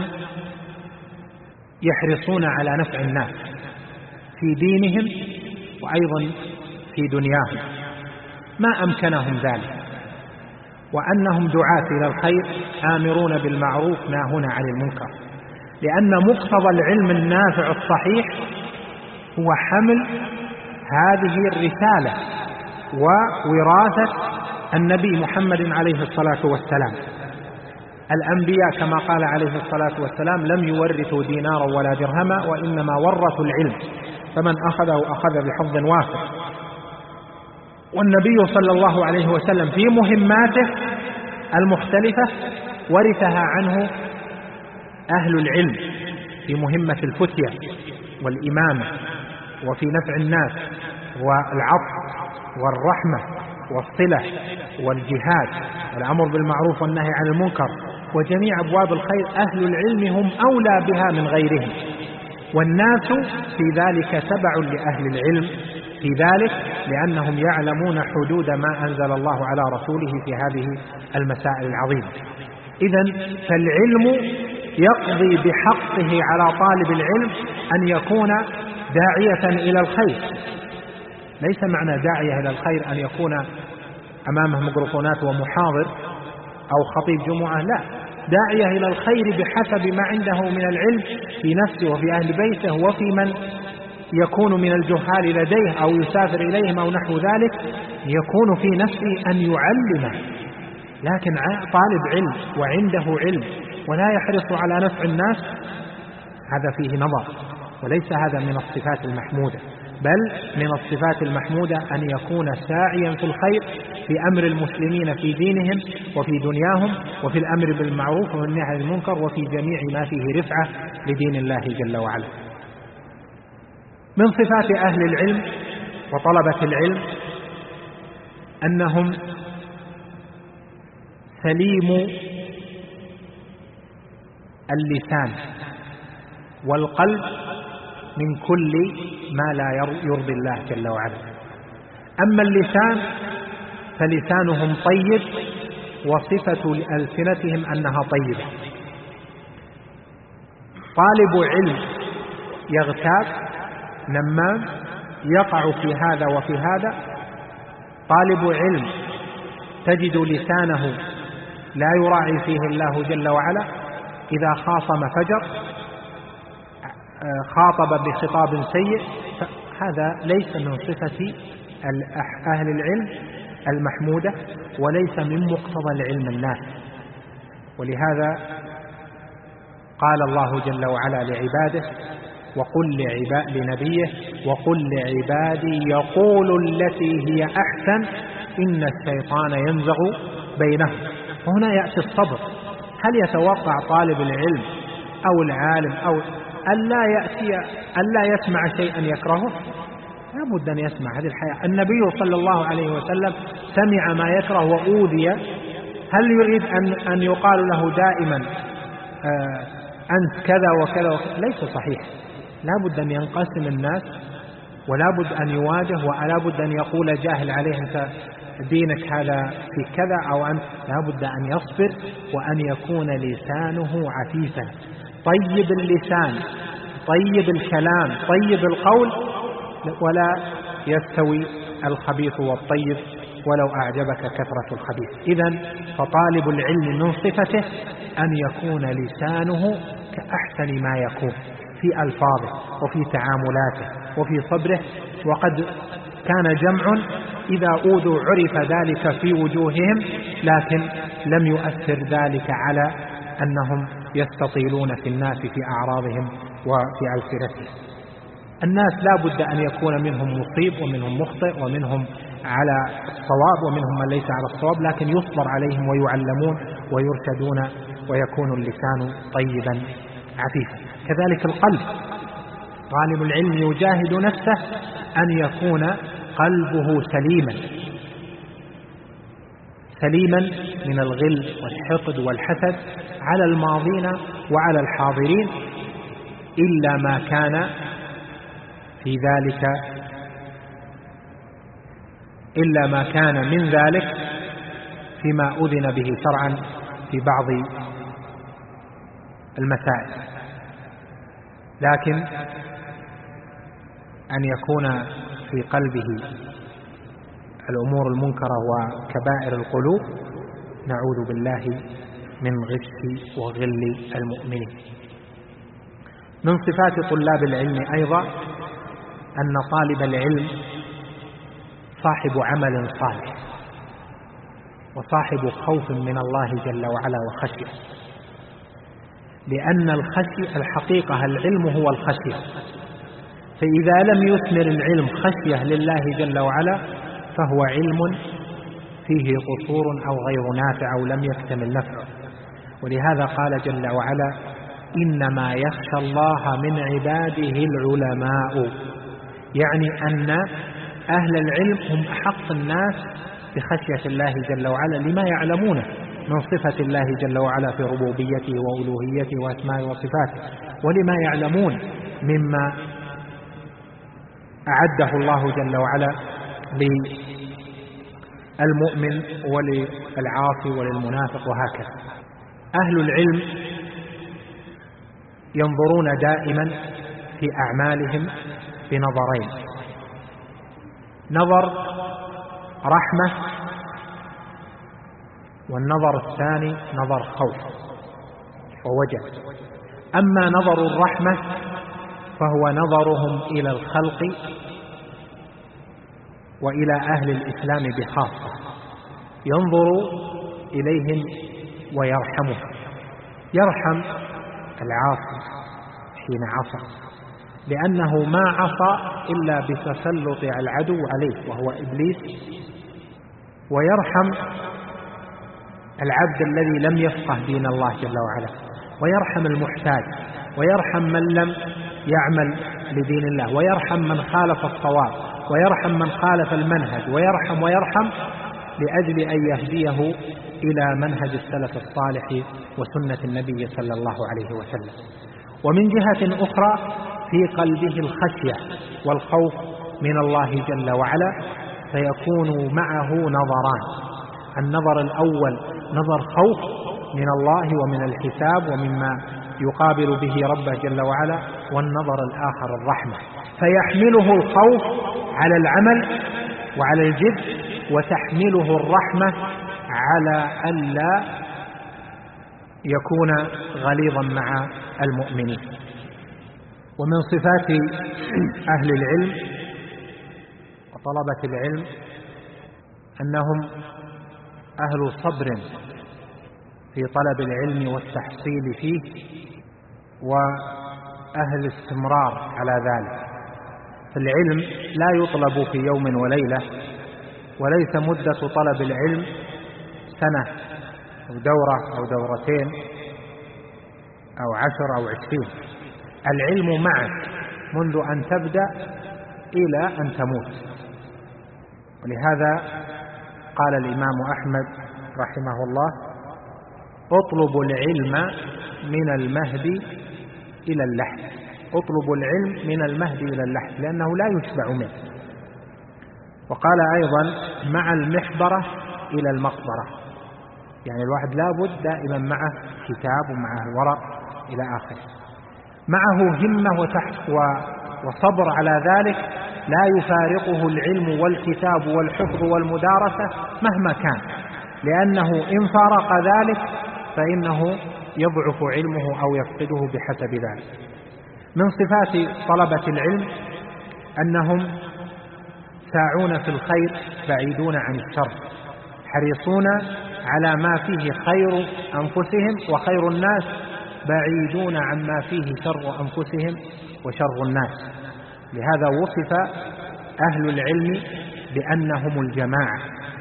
يحرصون على نفع الناس في دينهم وأيضا في دنياهم ما أمكنهم ذلك، وأنهم دعاة إلى الخير آمرون بالمعروف ناهون عن المنكر، لأن مقتضى العلم النافع الصحيح هو حمل هذه الرسالة ووراثة النبي محمد عليه الصلاة والسلام. الأنبياء كما قال عليه الصلاة والسلام لم يورثوا دينارا ولا درهما وإنما ورثوا العلم، فمن أخذه أخذ بحظ وافر. والنبي صلى الله عليه وسلم في مهماته المختلفة ورثها عنه أهل العلم، في مهمة الفتية والإمامة وفي نفع الناس والعطف والرحمة والصلة والجهاد والأمر بالمعروف والنهي عن المنكر وجميع أبواب الخير. أهل العلم هم أولى بها من غيرهم، والناس في ذلك تبع لأهل العلم في ذلك، لأنهم يعلمون حدود ما أنزل الله على رسوله في هذه المسائل العظيمة. إذن فالعلم يقضي بحقه على طالب العلم أن يكون داعية إلى الخير. ليس معنى داعية إلى الخير أن يكون أمامه ميكروفونات ومحاضر أو خطيب جمعة، لا، داعية إلى الخير بحسب ما عنده من العلم في نفسه وفي أهل بيته وفي من يكون من الجهال لديه أو يسافر إليهم أو نحو ذلك، يكون في نفسه أن يعلم. لكن طالب علم وعنده علم ولا يحرص على نفع الناس، هذا فيه نظر، وليس هذا من الصفات المحمودة. بل من الصفات المحمودة أن يكون ساعيا في الخير في أمر المسلمين في دينهم وفي دنياهم وفي الأمر بالمعروف والنهي عن المنكر وفي جميع ما فيه رفعة لدين الله جل وعلا. من صفات أهل العلم وطلبة العلم أنهم سليم اللسان والقلب من كل ما لا يرضي الله جل وعلا. أما اللسان فلسانهم طيب، وصفة ألسنتهم أنها طيبة. طالب علم يغتاب نمام يقع في هذا وفي هذا، طالب علم تجد لسانه لا يراعي فيه الله جل وعلا، إذا خاصم فجر خاطب بخطاب سيء، هذا ليس من صفة أهل العلم المحمودة، وليس من مقتضى العلم النافع. ولهذا قال الله جل وعلا لعباده لنبيه وقل لعبادي يقولوا التي هي أحسن إن الشيطان ينزغ بينهم. وهنا يأتي الصبر. هل يتوقع طالب العلم أو العالم أو ألا يسمع شيئا يكرهه؟ لا بد أن يسمع. هذه الحياة. النبي صلى الله عليه وسلم سمع ما يكره وأوذي. هل يريد أن يقال له دائما أنت كذا وكذا؟ ليس صحيح. لا بد أن ينقسم الناس، ولا بد أن يواجه، ولا بد أن يقول جاهل عليه أنت دينك هذا في كذا أو أنت. لا بد أن يصبر وأن يكون لسانه عفيفا، طيب اللسان، طيب الكلام، طيب القول، ولا يستوي الخبيث والطيب ولو أعجبك كثرة الخبيث. إذن فطالب العلم من صفته أن يكون لسانه كأحسن ما يكون في ألفاظه وفي تعاملاته وفي صبره. وقد كان جمع إذا أوذوا عرف ذلك في وجوههم، لكن لم يؤثر ذلك على أنهم يستطيلون في الناس في أعراضهم وفي ألسنتهم. الناس لا بد أن يكون منهم مصيب ومنهم مخطئ ومنهم على الصواب ومنهم من ليس على الصواب، لكن يصبر عليهم ويعلمون ويرشدون ويكون اللسان طيبا عفيفا. كذلك القلب. طالب العلم يجاهد نفسه أن يكون قلبه سليما من الغل والحقد والحسد على الماضين وعلى الحاضرين، إلا ما كان في ذلك، إلا ما كان من ذلك فيما أذن به شرعا في بعض المسائل. لكن أن يكون في قلبه الأمور المنكرة وكبائر القلوب، نعوذ بالله من غش وغل المؤمنين. من صفات طلاب العلم أيضا أن طالب العلم صاحب عمل صالح وصاحب خوف من الله جل وعلا وخشية، لأن الخشية الحقيقة العلم هو الخشية، فإذا لم يثمر العلم خشية لله جل وعلا فهو علم فيه قصور أو غير نافع أو لم يكتمل نفعه. ولهذا قال جل وعلا إنما يخشى الله من عباده العلماء، يعني أن أهل العلم هم أحق الناس بخشية الله جل وعلا لما يعلمونه من صفة الله جل وعلا في ربوبيته وألوهيته وأسمائه وصفاته، ولما يعلمون مما أعده الله جل وعلا للمؤمن وللعاصي وللمنافق وهكذا. أهل العلم ينظرون دائما في أعمالهم بنظرين: نظر رحمة، والنظر الثاني نظر خوف ووجه. أما نظر الرحمة فهو نظرهم إلى الخلق وإلى أهل الإسلام بخاصة، ينظر إليهم ويرحمهم، يرحم العاصي حين عصى، لأنه ما عصى إلا بتسلط العدو عليه وهو إبليس، ويرحم العبد الذي لم يفقه دين الله جل وعلا، ويرحم المحتاج، ويرحم من لم يعمل لدين الله، ويرحم من خالف الصواب، ويرحم من خالف المنهج، ويرحم لأجل أن يهديه إلى منهج السلف الصالح وسنة النبي صلى الله عليه وسلم. ومن جهة أخرى في قلبه الخشية والخوف من الله جل وعلا، فيكون معه نظران: النظر الأول نظر خوف من الله ومن الحساب ومما يقابل به ربه جل وعلا، والنظر الآخر الرحمة، فيحمله الخوف على العمل وعلى الجد، وتحمله الرحمة على ألا يكون غليظا مع المؤمنين. ومن صفات أهل العلم وطلبة العلم أنهم أهل صبر في طلب العلم والتحصيل فيه، وأهل استمرار على ذلك. فالعلم لا يطلب في يوم وليلة، وليس مدة طلب العلم سنة أو دورة أو دورتين أو 10 أو 20. العلم معك منذ أن تبدأ إلى أن تموت. ولهذا قال الإمام أحمد رحمه الله: اطلبوا العلم من المهد إلى اللحد. اطلبوا العلم من المهد إلى اللحد، لأنه لا يشبع منه. وقال أيضا: مع المحبرة إلى المقبرة، يعني الواحد لابد دائما معه كتاب ومعه الورق إلى آخره، معه همة وصبر على ذلك، لا يفارقه العلم والكتاب والحفظ والمدارسة مهما كان، لأنه إن فارق ذلك فإنه يضعف علمه أو يفقده بحسب ذلك. من صفات طلبة العلم أنهم ساعون في الخير بعيدون عن الشر، حريصون على ما فيه خير أنفسهم وخير الناس، بعيدون عما فيه شر أنفسهم وشر الناس. لهذا وصف أهل العلم بأنهم الجماعة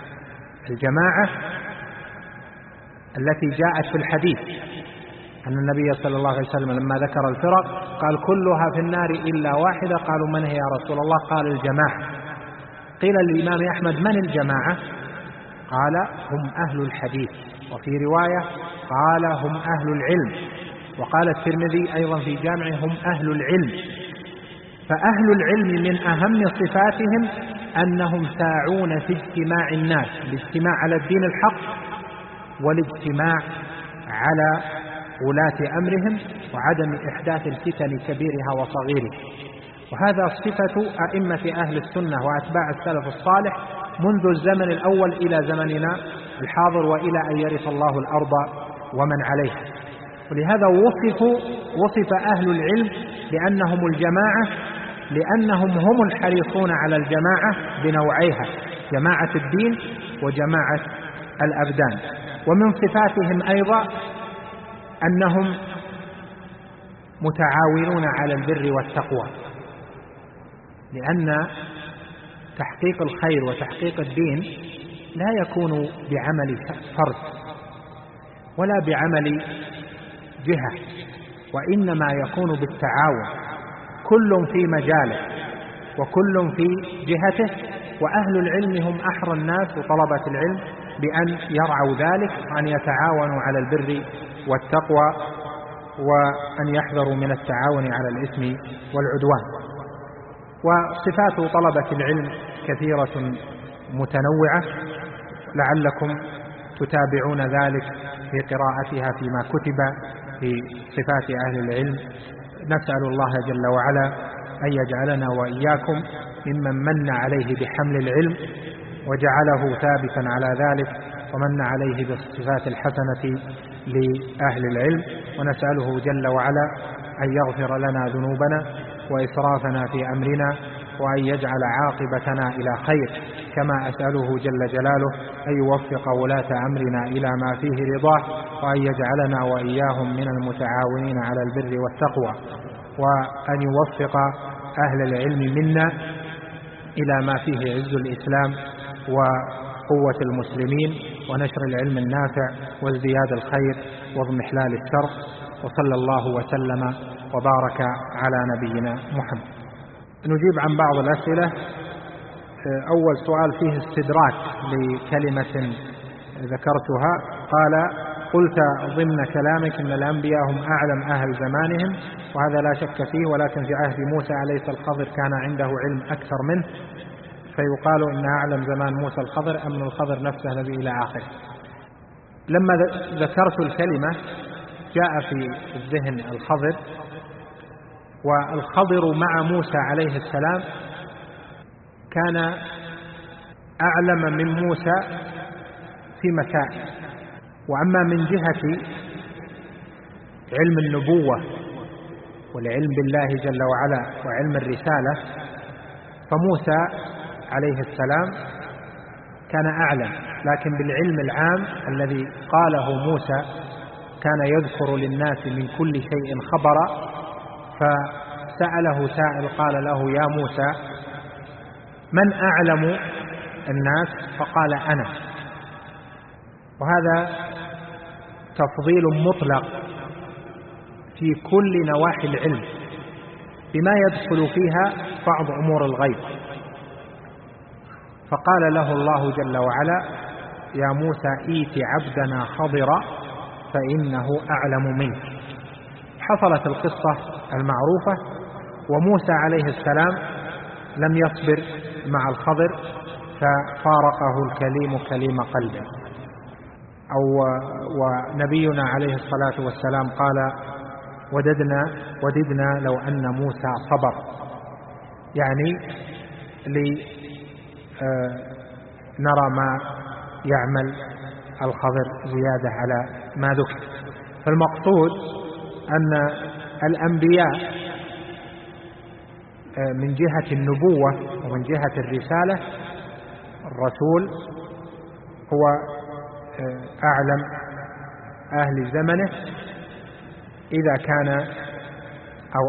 التي جاءت في الحديث أن النبي صلى الله عليه وسلم لما ذكر الفرق قال: كلها في النار إلا واحدة. قالوا: من هي يا رسول الله؟ قال: الجماعة. قيل للإمام أحمد: من الجماعة؟ قال: هم أهل الحديث. وفي رواية قال: هم أهل العلم. وقال الترمذي أيضا في جامعه: هم أهل العلم. فأهل العلم من أهم صفاتهم أنهم ساعون في اجتماع الناس، الاجتماع على الدين الحق والاجتماع على ولاة أمرهم وعدم إحداث الفتن كبيرها وصغيرها. وهذا صفة أئمة أهل السنة وأتباع السلف الصالح منذ الزمن الأول إلى زمننا الحاضر، وإلى أن يرث الله الأرض ومن عليها. ولهذا وصف أهل العلم بأنهم الجماعة، لأنهم هم الحريصون على الجماعة بنوعيها: جماعة الدين وجماعة الأبدان. ومن صفاتهم أيضا أنهم متعاونون على البر والتقوى، لأن تحقيق الخير وتحقيق الدين لا يكون بعمل فرد ولا بعمل جهة، وإنما يكون بالتعاون، كل في مجاله وكل في جهته. وأهل العلم هم أحرى الناس وطلبة العلم بأن يرعوا ذلك، وأن يتعاونوا على البر والتقوى، وأن يحذروا من التعاون على الإثم والعدوان. وصفات طلبة العلم كثيرة متنوعة، لعلكم تتابعون ذلك في قراءتها فيما كتب في صفات أهل العلم. نسأل الله جل وعلا أن يجعلنا وإياكم ممن من عليه بحمل العلم وجعله ثابتا على ذلك، ومن عليه بالصفات الحسنة لأهل العلم. ونسأله جل وعلا أن يغفر لنا ذنوبنا وإسرافنا في أمرنا، وأن يجعل عاقبتنا إلى خير، كما أسأله جل جلاله أن يوفق ولاة أمرنا إلى ما فيه رضاه، وأن يجعلنا وإياهم من المتعاونين على البر والتقوى، وأن يوفق أهل العلم منا إلى ما فيه عز الإسلام وقوة المسلمين ونشر العلم النافع وازدياد الخير واضمحلال الشر. وصلى الله وسلم وبارك على نبينا محمد. نجيب عن بعض الأسئلة. أول سؤال فيه استدراك لكلمة ذكرتها. قال: قلت ضمن كلامك إن الأنبياء هم أعلم أهل زمانهم، وهذا لا شك فيه، ولكن في عهد موسى أليس الخضر كان عنده علم أكثر منه؟ فيقال إن أعلم زمان موسى الخضر أم الخضر نفسه الذي إلى آخره. لما ذكرت الكلمة جاء في الذهن الخضر، والخضر مع موسى عليه السلام كان أعلم من موسى في مسائل. وأما من جهة علم النبوة والعلم بالله جل وعلا وعلم الرسالة، فموسى عليه السلام كان أعلم، لكن بالعلم العام الذي قاله موسى كان يذكر للناس من كل شيء خبرا، فسأله سائل قال له: يا موسى من أعلم الناس؟ فقال: أنا. وهذا تفضيل مطلق في كل نواحي العلم بما يدخل فيها بعض أمور الغيب. فقال له الله جل وعلا: يا موسى إيت عبدنا خضرا فإنه أعلم منك. حصلت القصة المعروفة، وموسى عليه السلام لم يصبر مع الخضر ففارقه الكليم كليم قلبه. ونبينا عليه الصلاة والسلام قال: وددنا لو أن موسى صبر، يعني نرى ما يعمل الخضر زيادة على ما ذكر. فالمقصود أن الأنبياء من جهة النبوة ومن جهة الرسالة، الرسول هو أعلم أهل زمنه إذا كان، أو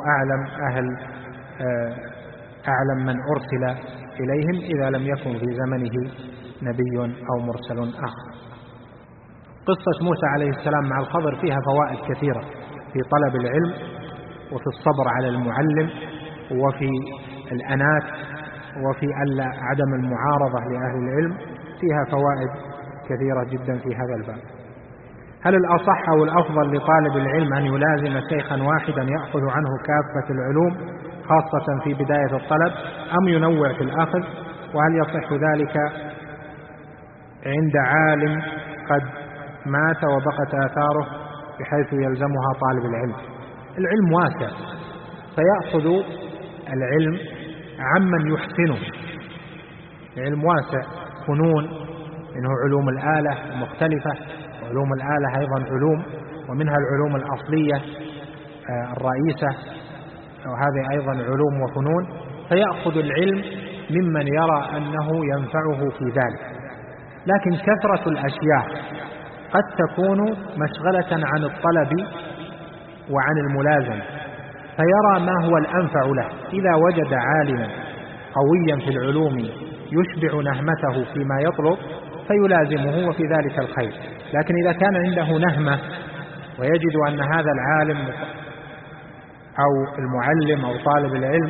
أعلم من أرسل إليهم إذا لم يكن في زمنه نبي أو مرسل آخر. قصة موسى عليه السلام مع الخضر فيها فوائد كثيرة في طلب العلم، وفي الصبر على المعلم، وفي الأنات، وفي عدم المعارضة لأهل العلم. فيها فوائد كثيرة جدا في هذا الباب. هل الأصح أو الأفضل لطالب العلم أن يلازم شيخا واحدا يأخذ عنه كافة العلوم خاصة في بداية الطلب، أم ينوع في الأخذ؟ وهل يصح ذلك عند عالم قد مات وبقت آثاره بحيث يلزمها طالب العلم؟ العلم واسع، فيأخذ العلم عمن يحسنه. العلم واسع، فنون، منه علوم الآلة مختلفة، وعلوم الآلة أيضا علوم، ومنها العلوم الأصلية الرئيسة، وهذه أيضا علوم وفنون. فيأخذ العلم ممن يرى أنه ينفعه في ذلك. لكن كثرة الأشياء قد تكون مشغلة عن الطلب وعن الملازمة، فيرى ما هو الأنفع له. إذا وجد عالما قويا في العلوم يشبع نهمته فيما يطلب فيلازمه، وفي ذلك الخير. لكن إذا كان عنده نهمة ويجد أن هذا العالم أو المعلم أو طالب العلم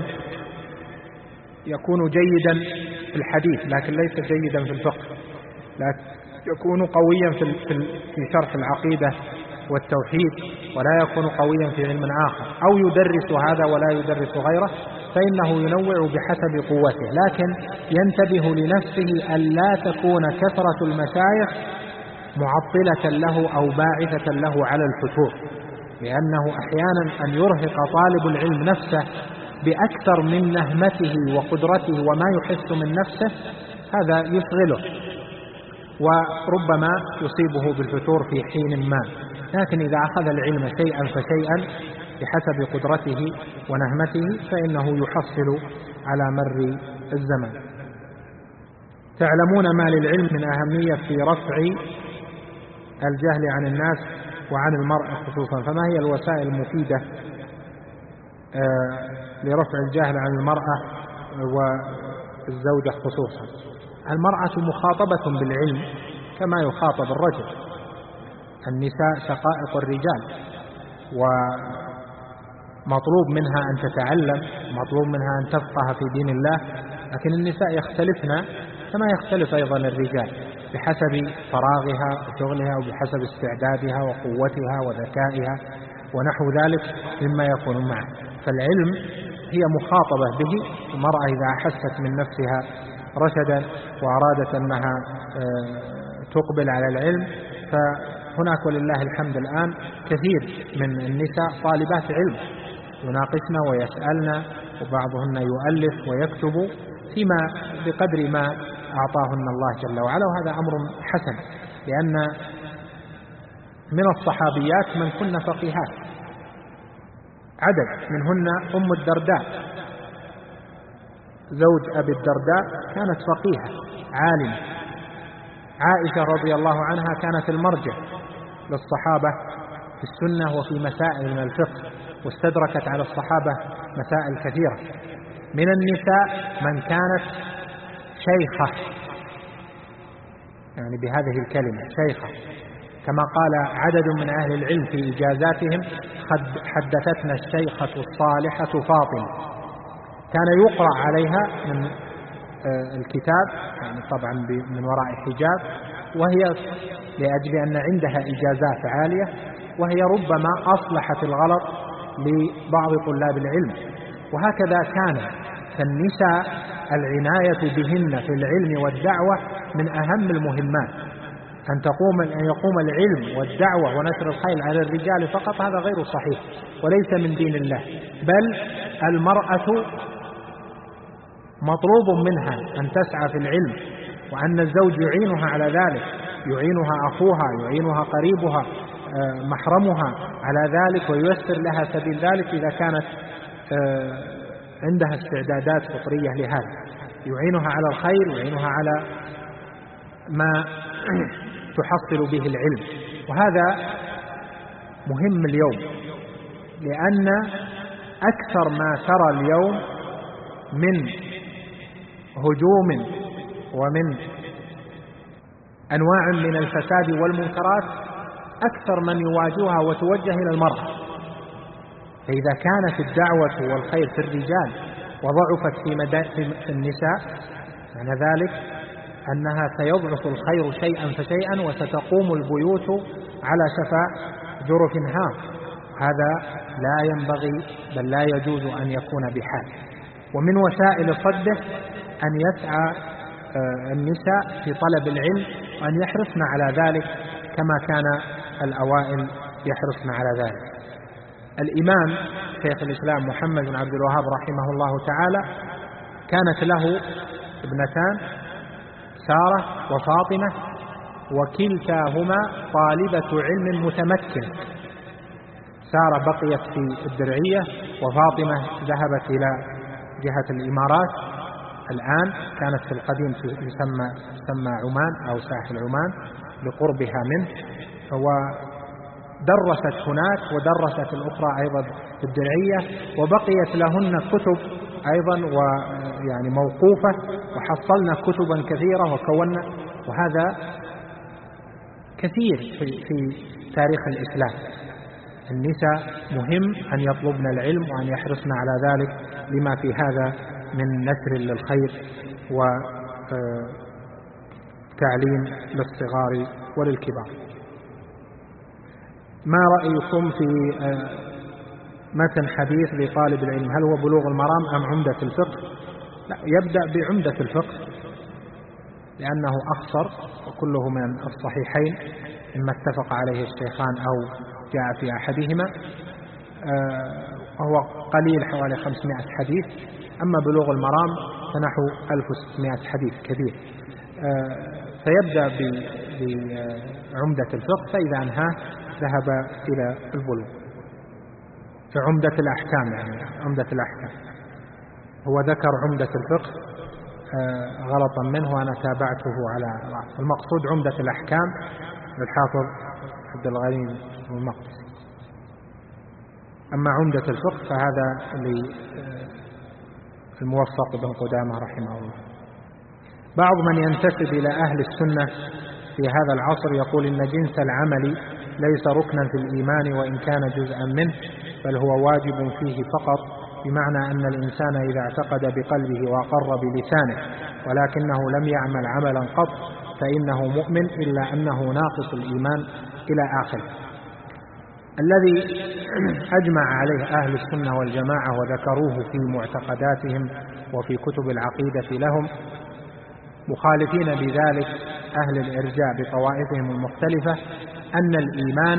يكون جيدا في الحديث لكن ليس جيدا في الفقه، لكن يكون قويا في شرح العقيدة والتوحيد ولا يكون قويا في علم آخر، أو يدرس هذا ولا يدرس غيره، فإنه ينوع بحسب قوته. لكن ينتبه لنفسه أن لا تكون كثرة المشايخ معطلة له أو باعثة له على الفتور، لأنه أحيانا أن يرهق طالب العلم نفسه بأكثر من نهمته وقدرته وما يحس من نفسه، هذا يشغله وربما يصيبه بالفتور في حين ما. لكن إذا أخذ العلم شيئا فشيئا بحسب قدرته ونهمته فإنه يحصل على مر الزمن. تعلمون ما للعلم من أهمية في رفع الجهل عن الناس وعن المرأة خصوصا، فما هي الوسائل المفيدة لرفع الجهل عن المرأة والزوجة خصوصا؟ المرأة مخاطبة بالعلم كما يخاطب الرجل، النساء شقائق الرجال، ومطلوب منها أن تتعلم، مطلوب منها أن تفقه في دين الله، لكن النساء يختلفن كما يختلف أيضا الرجال بحسب فراغها وشغلها وبحسب استعدادها وقوتها وذكائها ونحو ذلك مما يكون معه. فالعلم هي مخاطبة به. المرأة إذا أحست من نفسها رشدا وأرادت أنها تقبل على العلم، فهناك ولله الحمد الآن كثير من النساء طالبات علم يناقشن ويسألن، وبعضهن يؤلف ويكتب فيما بقدر ما أعطاهن الله جل وعلا، وهذا أمر حسن، لأن من الصحابيات من كن فقيهات. عدد منهن أم الدرداء زوج أبي الدرداء، كانت فقيهة عالمة. عائشة رضي الله عنها كانت المرجع للصحابة في السنة وفي مسائل من الفقه، واستدركت على الصحابة مسائل كثيرة. من النساء من كانت شيخة، يعني بهذه الكلمة شيخة، كما قال عدد من أهل العلم في إجازاتهم: حدثتنا الشيخة الصالحة فاطمة. كان يقرأ عليها من الكتاب، يعني طبعا من وراء حجاب، وهي لأجل أن عندها إجازات عالية، وهي ربما أصلحت الغلط لبعض طلاب العلم. وهكذا كان فالنساء العناية بهن في العلم والدعوة من أهم المهمات. أن يقوم العلم والدعوة ونشر الخير على الرجال فقط، هذا غير صحيح وليس من دين الله، بل المرأة مطلوب منها أن تسعى في العلم، وأن الزوج يعينها على ذلك، يعينها أخوها، يعينها قريبها، محرمها على ذلك، وييسر لها سبيل ذلك إذا كانت عندها استعدادات فطرية لهذا، يعينها على الخير، يعينها على ما تحصل به العلم. وهذا مهم اليوم، لأن أكثر ما ترى اليوم من هجوم ومن أنواع من الفساد والمنكرات أكثر من يواجهها وتوجه إلى المرأة. فإذا كانت الدعوة والخير في الرجال وضعفت في النساء، معنى ذلك أنها سيضعف الخير شيئا فشيئا، وستقوم البيوت على شفا جرف هام. هذا لا ينبغي بل لا يجوز أن يكون بحال. ومن وسائل صده أن يسعى النساء في طلب العلم، وأن يحرصن على ذلك كما كان الأوائل يحرصن على ذلك. الإمام شيخ الإسلام محمد بن عبد الوهاب رحمه الله تعالى كانت له ابنتان، سارة وفاطمة، وكلتاهما طالبة علم متمكن. سارة بقيت في الدرعية، وفاطمة ذهبت إلى جهة الإمارات. الآن كانت في القديم تسمى عمان أو ساحل عمان لقربها منه، ودرست هناك ودرست الأخرى أيضا في الدرعية، وبقيت لهن كتب أيضا ويعني موقوفة، وحصلنا كتبا كثيرة وكونا. وهذا كثير في تاريخ الإسلام. النساء مهم أن يطلبن العلم وأن يحرصن على ذلك، لما في هذا من نشر للخير وتعليم للصغار وللكبار. ما رأيكم في متن حديث لطالب العلم؟ هل هو بلوغ المرام أم عمدة الفقه؟ لا، يبدأ بعمدة الفقه لأنه أخصر، وكله من الصحيحين مما اتفق عليه الشيخان أو جاء في أحدهما، وهو قليل حوالي 500 حديث. أما بلوغ المرام فنحو 1600 حديث، كبير. فيبدأ بعمدة الفقه، فإذا انهاه ذهب إلى البلوغ. في عمدة الأحكام، يعني عمدة الأحكام هو ذكر عمدة الفقه غلطا منه، وأنا تابعته على المقصود عمدة الأحكام للحافظ عبد الغني المقدسي. أما عمدة الفقه فهذا للموفق بن قدامة رحمه الله. بعض من ينتسب إلى أهل السنة في هذا العصر يقول إن جنس العمل ليس ركنا في الإيمان وإن كان جزءا منه، بل هو واجب فيه فقط، بمعنى أن الإنسان إذا اعتقد بقلبه وأقر بلسانه ولكنه لم يعمل عملا قط فإنه مؤمن، إلا أنه ناقص الإيمان إلى آخره. الذي أجمع عليه أهل السنة والجماعة وذكروه في معتقداتهم وفي كتب العقيدة لهم، مخالفين بذلك أهل الإرجاء بطوائفهم المختلفة، أن الإيمان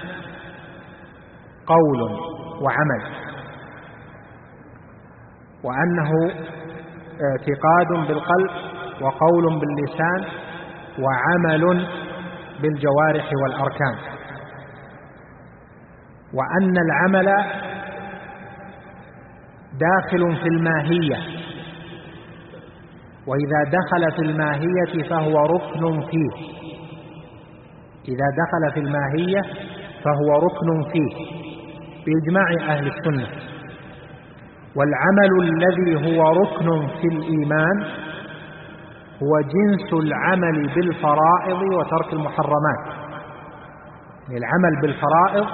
قول وعمل، وأنه اعتقاد بالقلب وقول باللسان وعمل بالجوارح والأركان، وأن العمل داخل في الماهية، وإذا دخل في الماهية فهو ركن فيه. إذا دخل في الماهية فهو ركن فيه بإجماع أهل السنة. والعمل الذي هو ركن في الإيمان هو جنس العمل بالفرائض وترك المحرمات. يعني العمل بالفرائض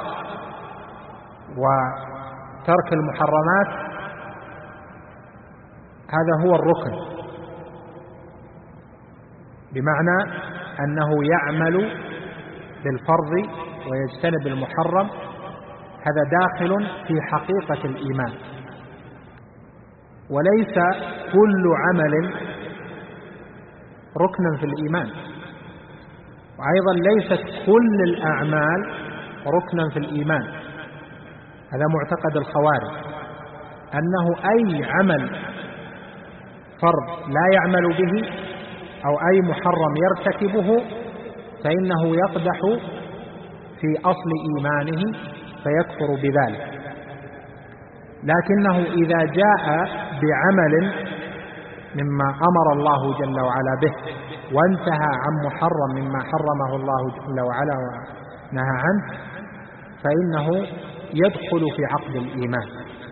وترك المحرمات هذا هو الركن، بمعنى أنه يعمل بالفرض ويجتنب المحرم، هذا داخل في حقيقة الإيمان. وليس كل عمل ركنا في الإيمان، وأيضا ليست كل الأعمال ركنا في الإيمان. هذا معتقد الخوارج، أنه أي عمل فرض لا يعمل به أو أي محرم يرتكبه فإنه يقدح في أصل إيمانه فيكفر بذلك. لكنه إذا جاء بعمل مما أمر الله جل وعلا به وانتهى عن محرم مما حرمه الله جل وعلا ونهى عنه فإنه يدخل في عقد الإيمان،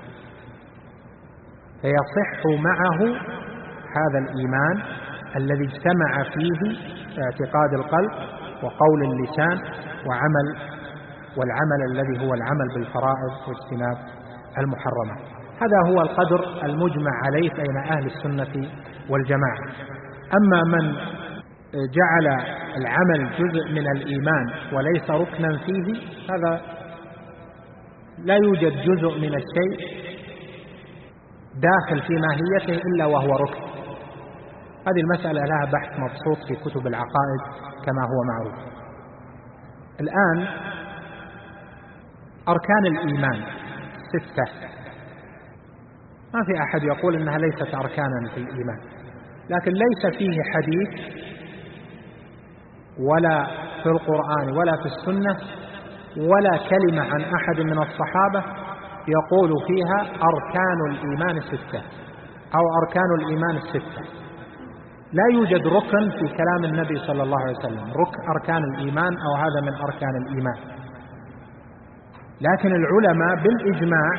فيصح معه هذا الإيمان الذي اجتمع فيه اعتقاد القلب وقول اللسان والعمل الذي هو العمل بالفرائض واجتناب المحرمات. هذا هو القدر المجمع عليه بين أهل السنة والجماعة. أما من جعل العمل جزء من الإيمان وليس ركنا فيه، هذا لا يوجد جزء من الشيء داخل في ماهيته إلا وهو ركن. هذه المسألة لها بحث مبسوط في كتب العقائد كما هو معروف. الآن أركان الإيمان 6، ما في أحد يقول إنها ليست أركانا في الإيمان، لكن ليس فيه حديث ولا في القرآن ولا في السنة ولا كلمة عن أحد من الصحابة يقول فيها أركان الإيمان 6 أو أركان الإيمان 6. لا يوجد ركن في كلام النبي صلى الله عليه وسلم أركان الإيمان أو هذا من أركان الإيمان. لكن العلماء بالإجماع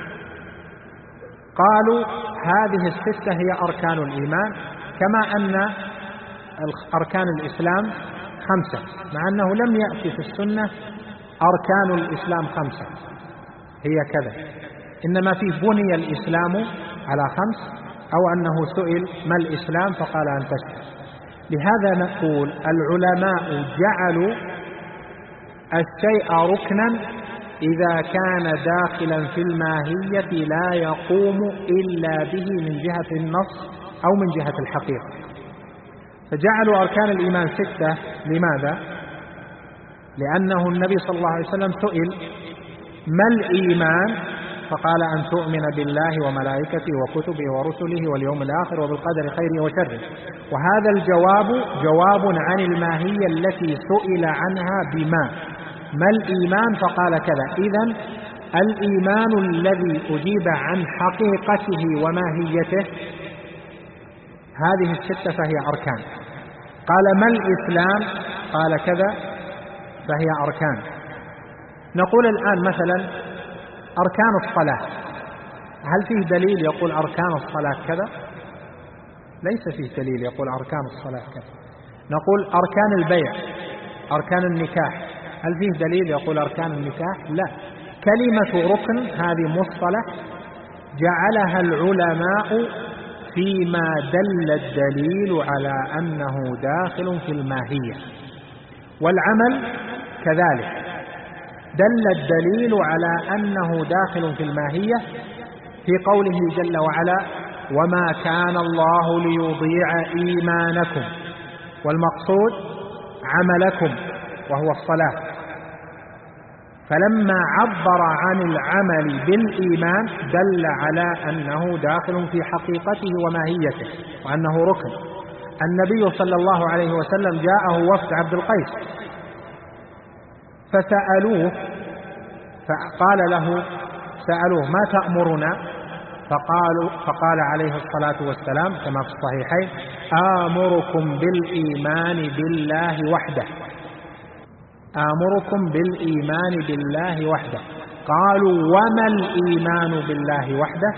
قالوا هذه 6 هي أركان الإيمان، كما أن أركان الإسلام 5، مع أنه لم يأتي في السنة أركان الإسلام 5 هي كذا، إنما فيه بني الإسلام على 5، أو أنه سئل ما الإسلام فقال أن تشهد. لهذا نقول العلماء جعلوا الشيء ركنا إذا كان داخلا في الماهية لا يقوم إلا به من جهة النص أو من جهة الحقيقة، فجعلوا أركان الإيمان 6. لماذا؟ لأنه النبي صلى الله عليه وسلم سئل ما الإيمان فقال أن تؤمن بالله وملائكته وكتبه ورسله واليوم الآخر وبالقدر خيره وشره. وهذا الجواب جواب عن الماهية التي سئل عنها ما الإيمان فقال كذا. إذن الإيمان الذي أجيب عن حقيقته وماهيته هذه 6 فهي أركان. قال ما الإسلام قال كذا فهي أركان. نقول الآن مثلا أركان الصلاة، هل فيه دليل يقول أركان الصلاة كذا؟ ليس فيه دليل يقول أركان الصلاة كذا. نقول أركان البيع، أركان النكاح، هل فيه دليل يقول أركان النكاح؟ لا. كلمة ركن هذه مصطلح جعلها العلماء فيما دل الدليل على أنه داخل في الماهية، والعمل كذلك دل الدليل على أنه داخل في الماهية في قوله جل وعلا وما كان الله ليضيع إيمانكم، والمقصود عملكم وهو الصلاة. فلما عبر عن العمل بالإيمان دل على أنه داخل في حقيقته وماهيته وأنه ركن. النبي صلى الله عليه وسلم جاءه وفد عبد القيس فسألوه، فقال له سألوه ما تأمرنا؟ فقال عليه الصلاة والسلام كما في الصحيحين: آمركم بالإيمان بالله وحده، آمركم بالإيمان بالله وحده. قالوا: وما الإيمان بالله وحده؟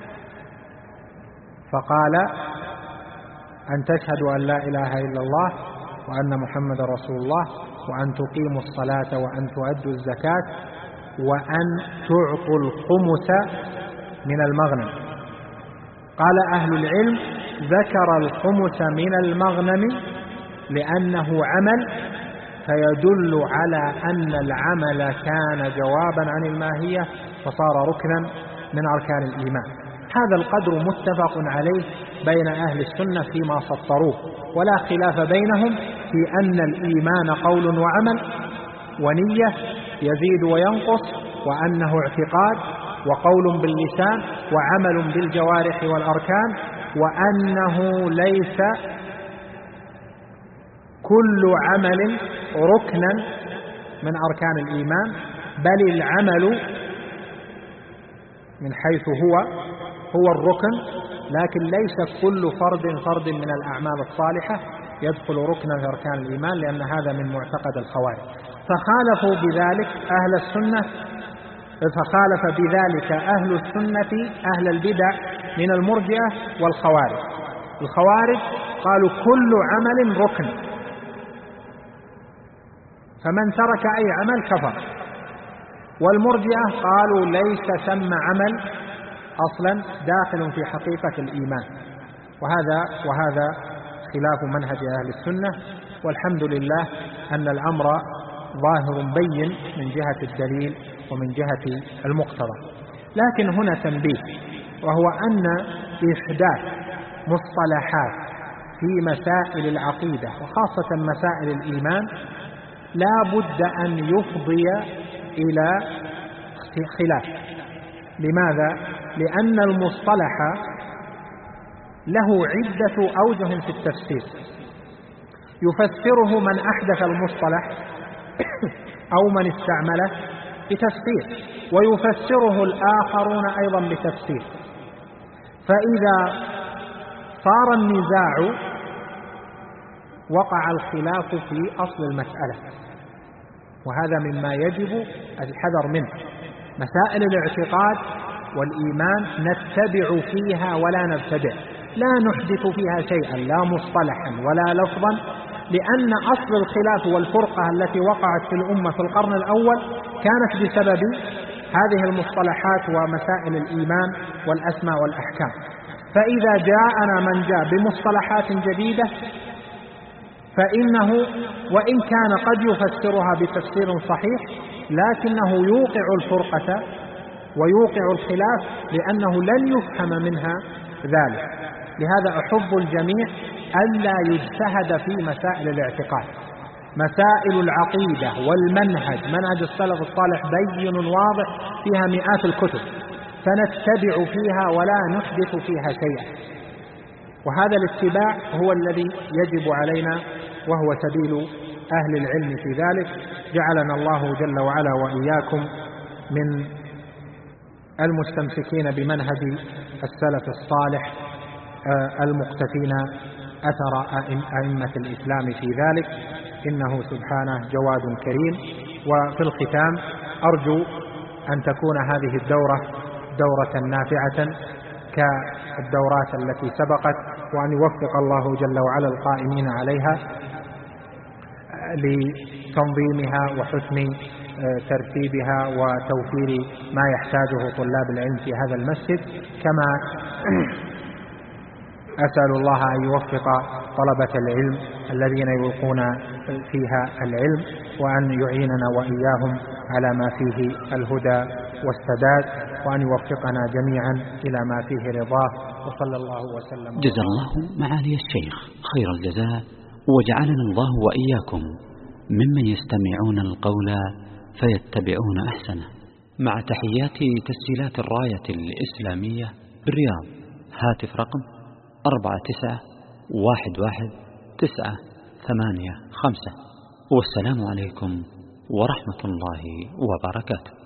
فقال: أن تشهدوا أن لا إله إلا الله وأن محمد رسول الله، وأن تقيموا الصلاة، وأن تؤدوا الزكاة، وأن تعطوا الخمس من المغنم. قال أهل العلم: ذكر الخمس من المغنم لأنه عمل، فيدل على أن العمل كان جوابا عن الماهية فصار ركنا من أركان الإيمان. هذا القدر متفق عليه بين أهل السنة فيما سطروه، ولا خلاف بينهم في أن الإيمان قول وعمل ونية يزيد وينقص، وأنه اعتقاد وقول باللسان وعمل بالجوارح والأركان، وأنه ليس كل عمل ركنا من أركان الإيمان، بل العمل من حيث هو الركن، لكن ليس كل فرد من الأعمال الصالحة يدخل ركنا في أركان الإيمان، لأن هذا من معتقد الخوارج. فخالف بذلك أهل السنة أهل البدع من المرجئة والخوارج. الخوارج قالوا كل عمل ركن، فمن ترك أي عمل كفر. والمرجئة قالوا ليس ثم عمل أصلا داخل في حقيقة الإيمان. وهذا خلاف منهج أهل السنة، والحمد لله أن الأمر ظاهر بين من جهة الدليل ومن جهة المقتضى. لكن هنا تنبيه، وهو أن إحداث مصطلحات في مسائل العقيدة وخاصة مسائل الإيمان لا بد أن يفضي إلى خلاف. لماذا؟ لأن المصطلح له عدة أوجه في التفسير، يفسره من أحدث المصطلح أو من استعمله بتفسير، ويفسره الآخرون أيضا بتفسير. فإذا صار النزاع وقع الخلاف في أصل المسألة، وهذا مما يجب الحذر منه. مسائل الاعتقاد والإيمان نتبع فيها ولا نبتدع، لا نحدث فيها شيئا لا مصطلحا ولا لفظا، لأن أصل الخلاف والفرقة التي وقعت في الأمة في القرن الأول كانت بسبب هذه المصطلحات ومسائل الإيمان والأسماء والأحكام. فإذا جاءنا من جاء بمصطلحات جديدة فإنه وإن كان قد يفسرها بتفسير صحيح، لكنه يوقع الفرقة ويوقع الخلاف، لأنه لن يفهم منها ذلك. لهذا أحب الجميع ألا يجتهد في مسائل الاعتقاد. مسائل العقيدة والمنهج، منهج السلف الصالح بين واضح، فيها مئات الكتب، فنتبع فيها ولا نحدث فيها شيئا. وهذا الاتباع هو الذي يجب علينا، وهو سبيل أهل العلم في ذلك. جعلنا الله جل وعلا وإياكم من المستمسكين بمنهج السلف الصالح المقتفين أثر أئمة الإسلام في ذلك، إنه سبحانه جواد كريم. وفي الختام أرجو أن تكون هذه الدورة دورة نافعة كالدورات التي سبقت، وأن يوفق الله جل وعلا القائمين عليها لتنظيمها وحسن ترتيبها وتوفير ما يحتاجه طلاب العلم في هذا المسجد. كما أسأل الله أن يوفق طلبة العلم الذين يلقون فيها العلم، وأن يعيننا وإياهم على ما فيه الهدى والسداد، وأن يوفقنا جميعا إلى ما فيه رضاه. وصلى الله وسلم. جزا الله معالي الشيخ خير الجزاء، وجعلنا الله وإياكم ممن يستمعون القول فيتبعون أحسنه. مع تحيات تسجيلات الراية الإسلامية بالرياض، هاتف رقم 49111985. والسلام عليكم ورحمة الله وبركاته.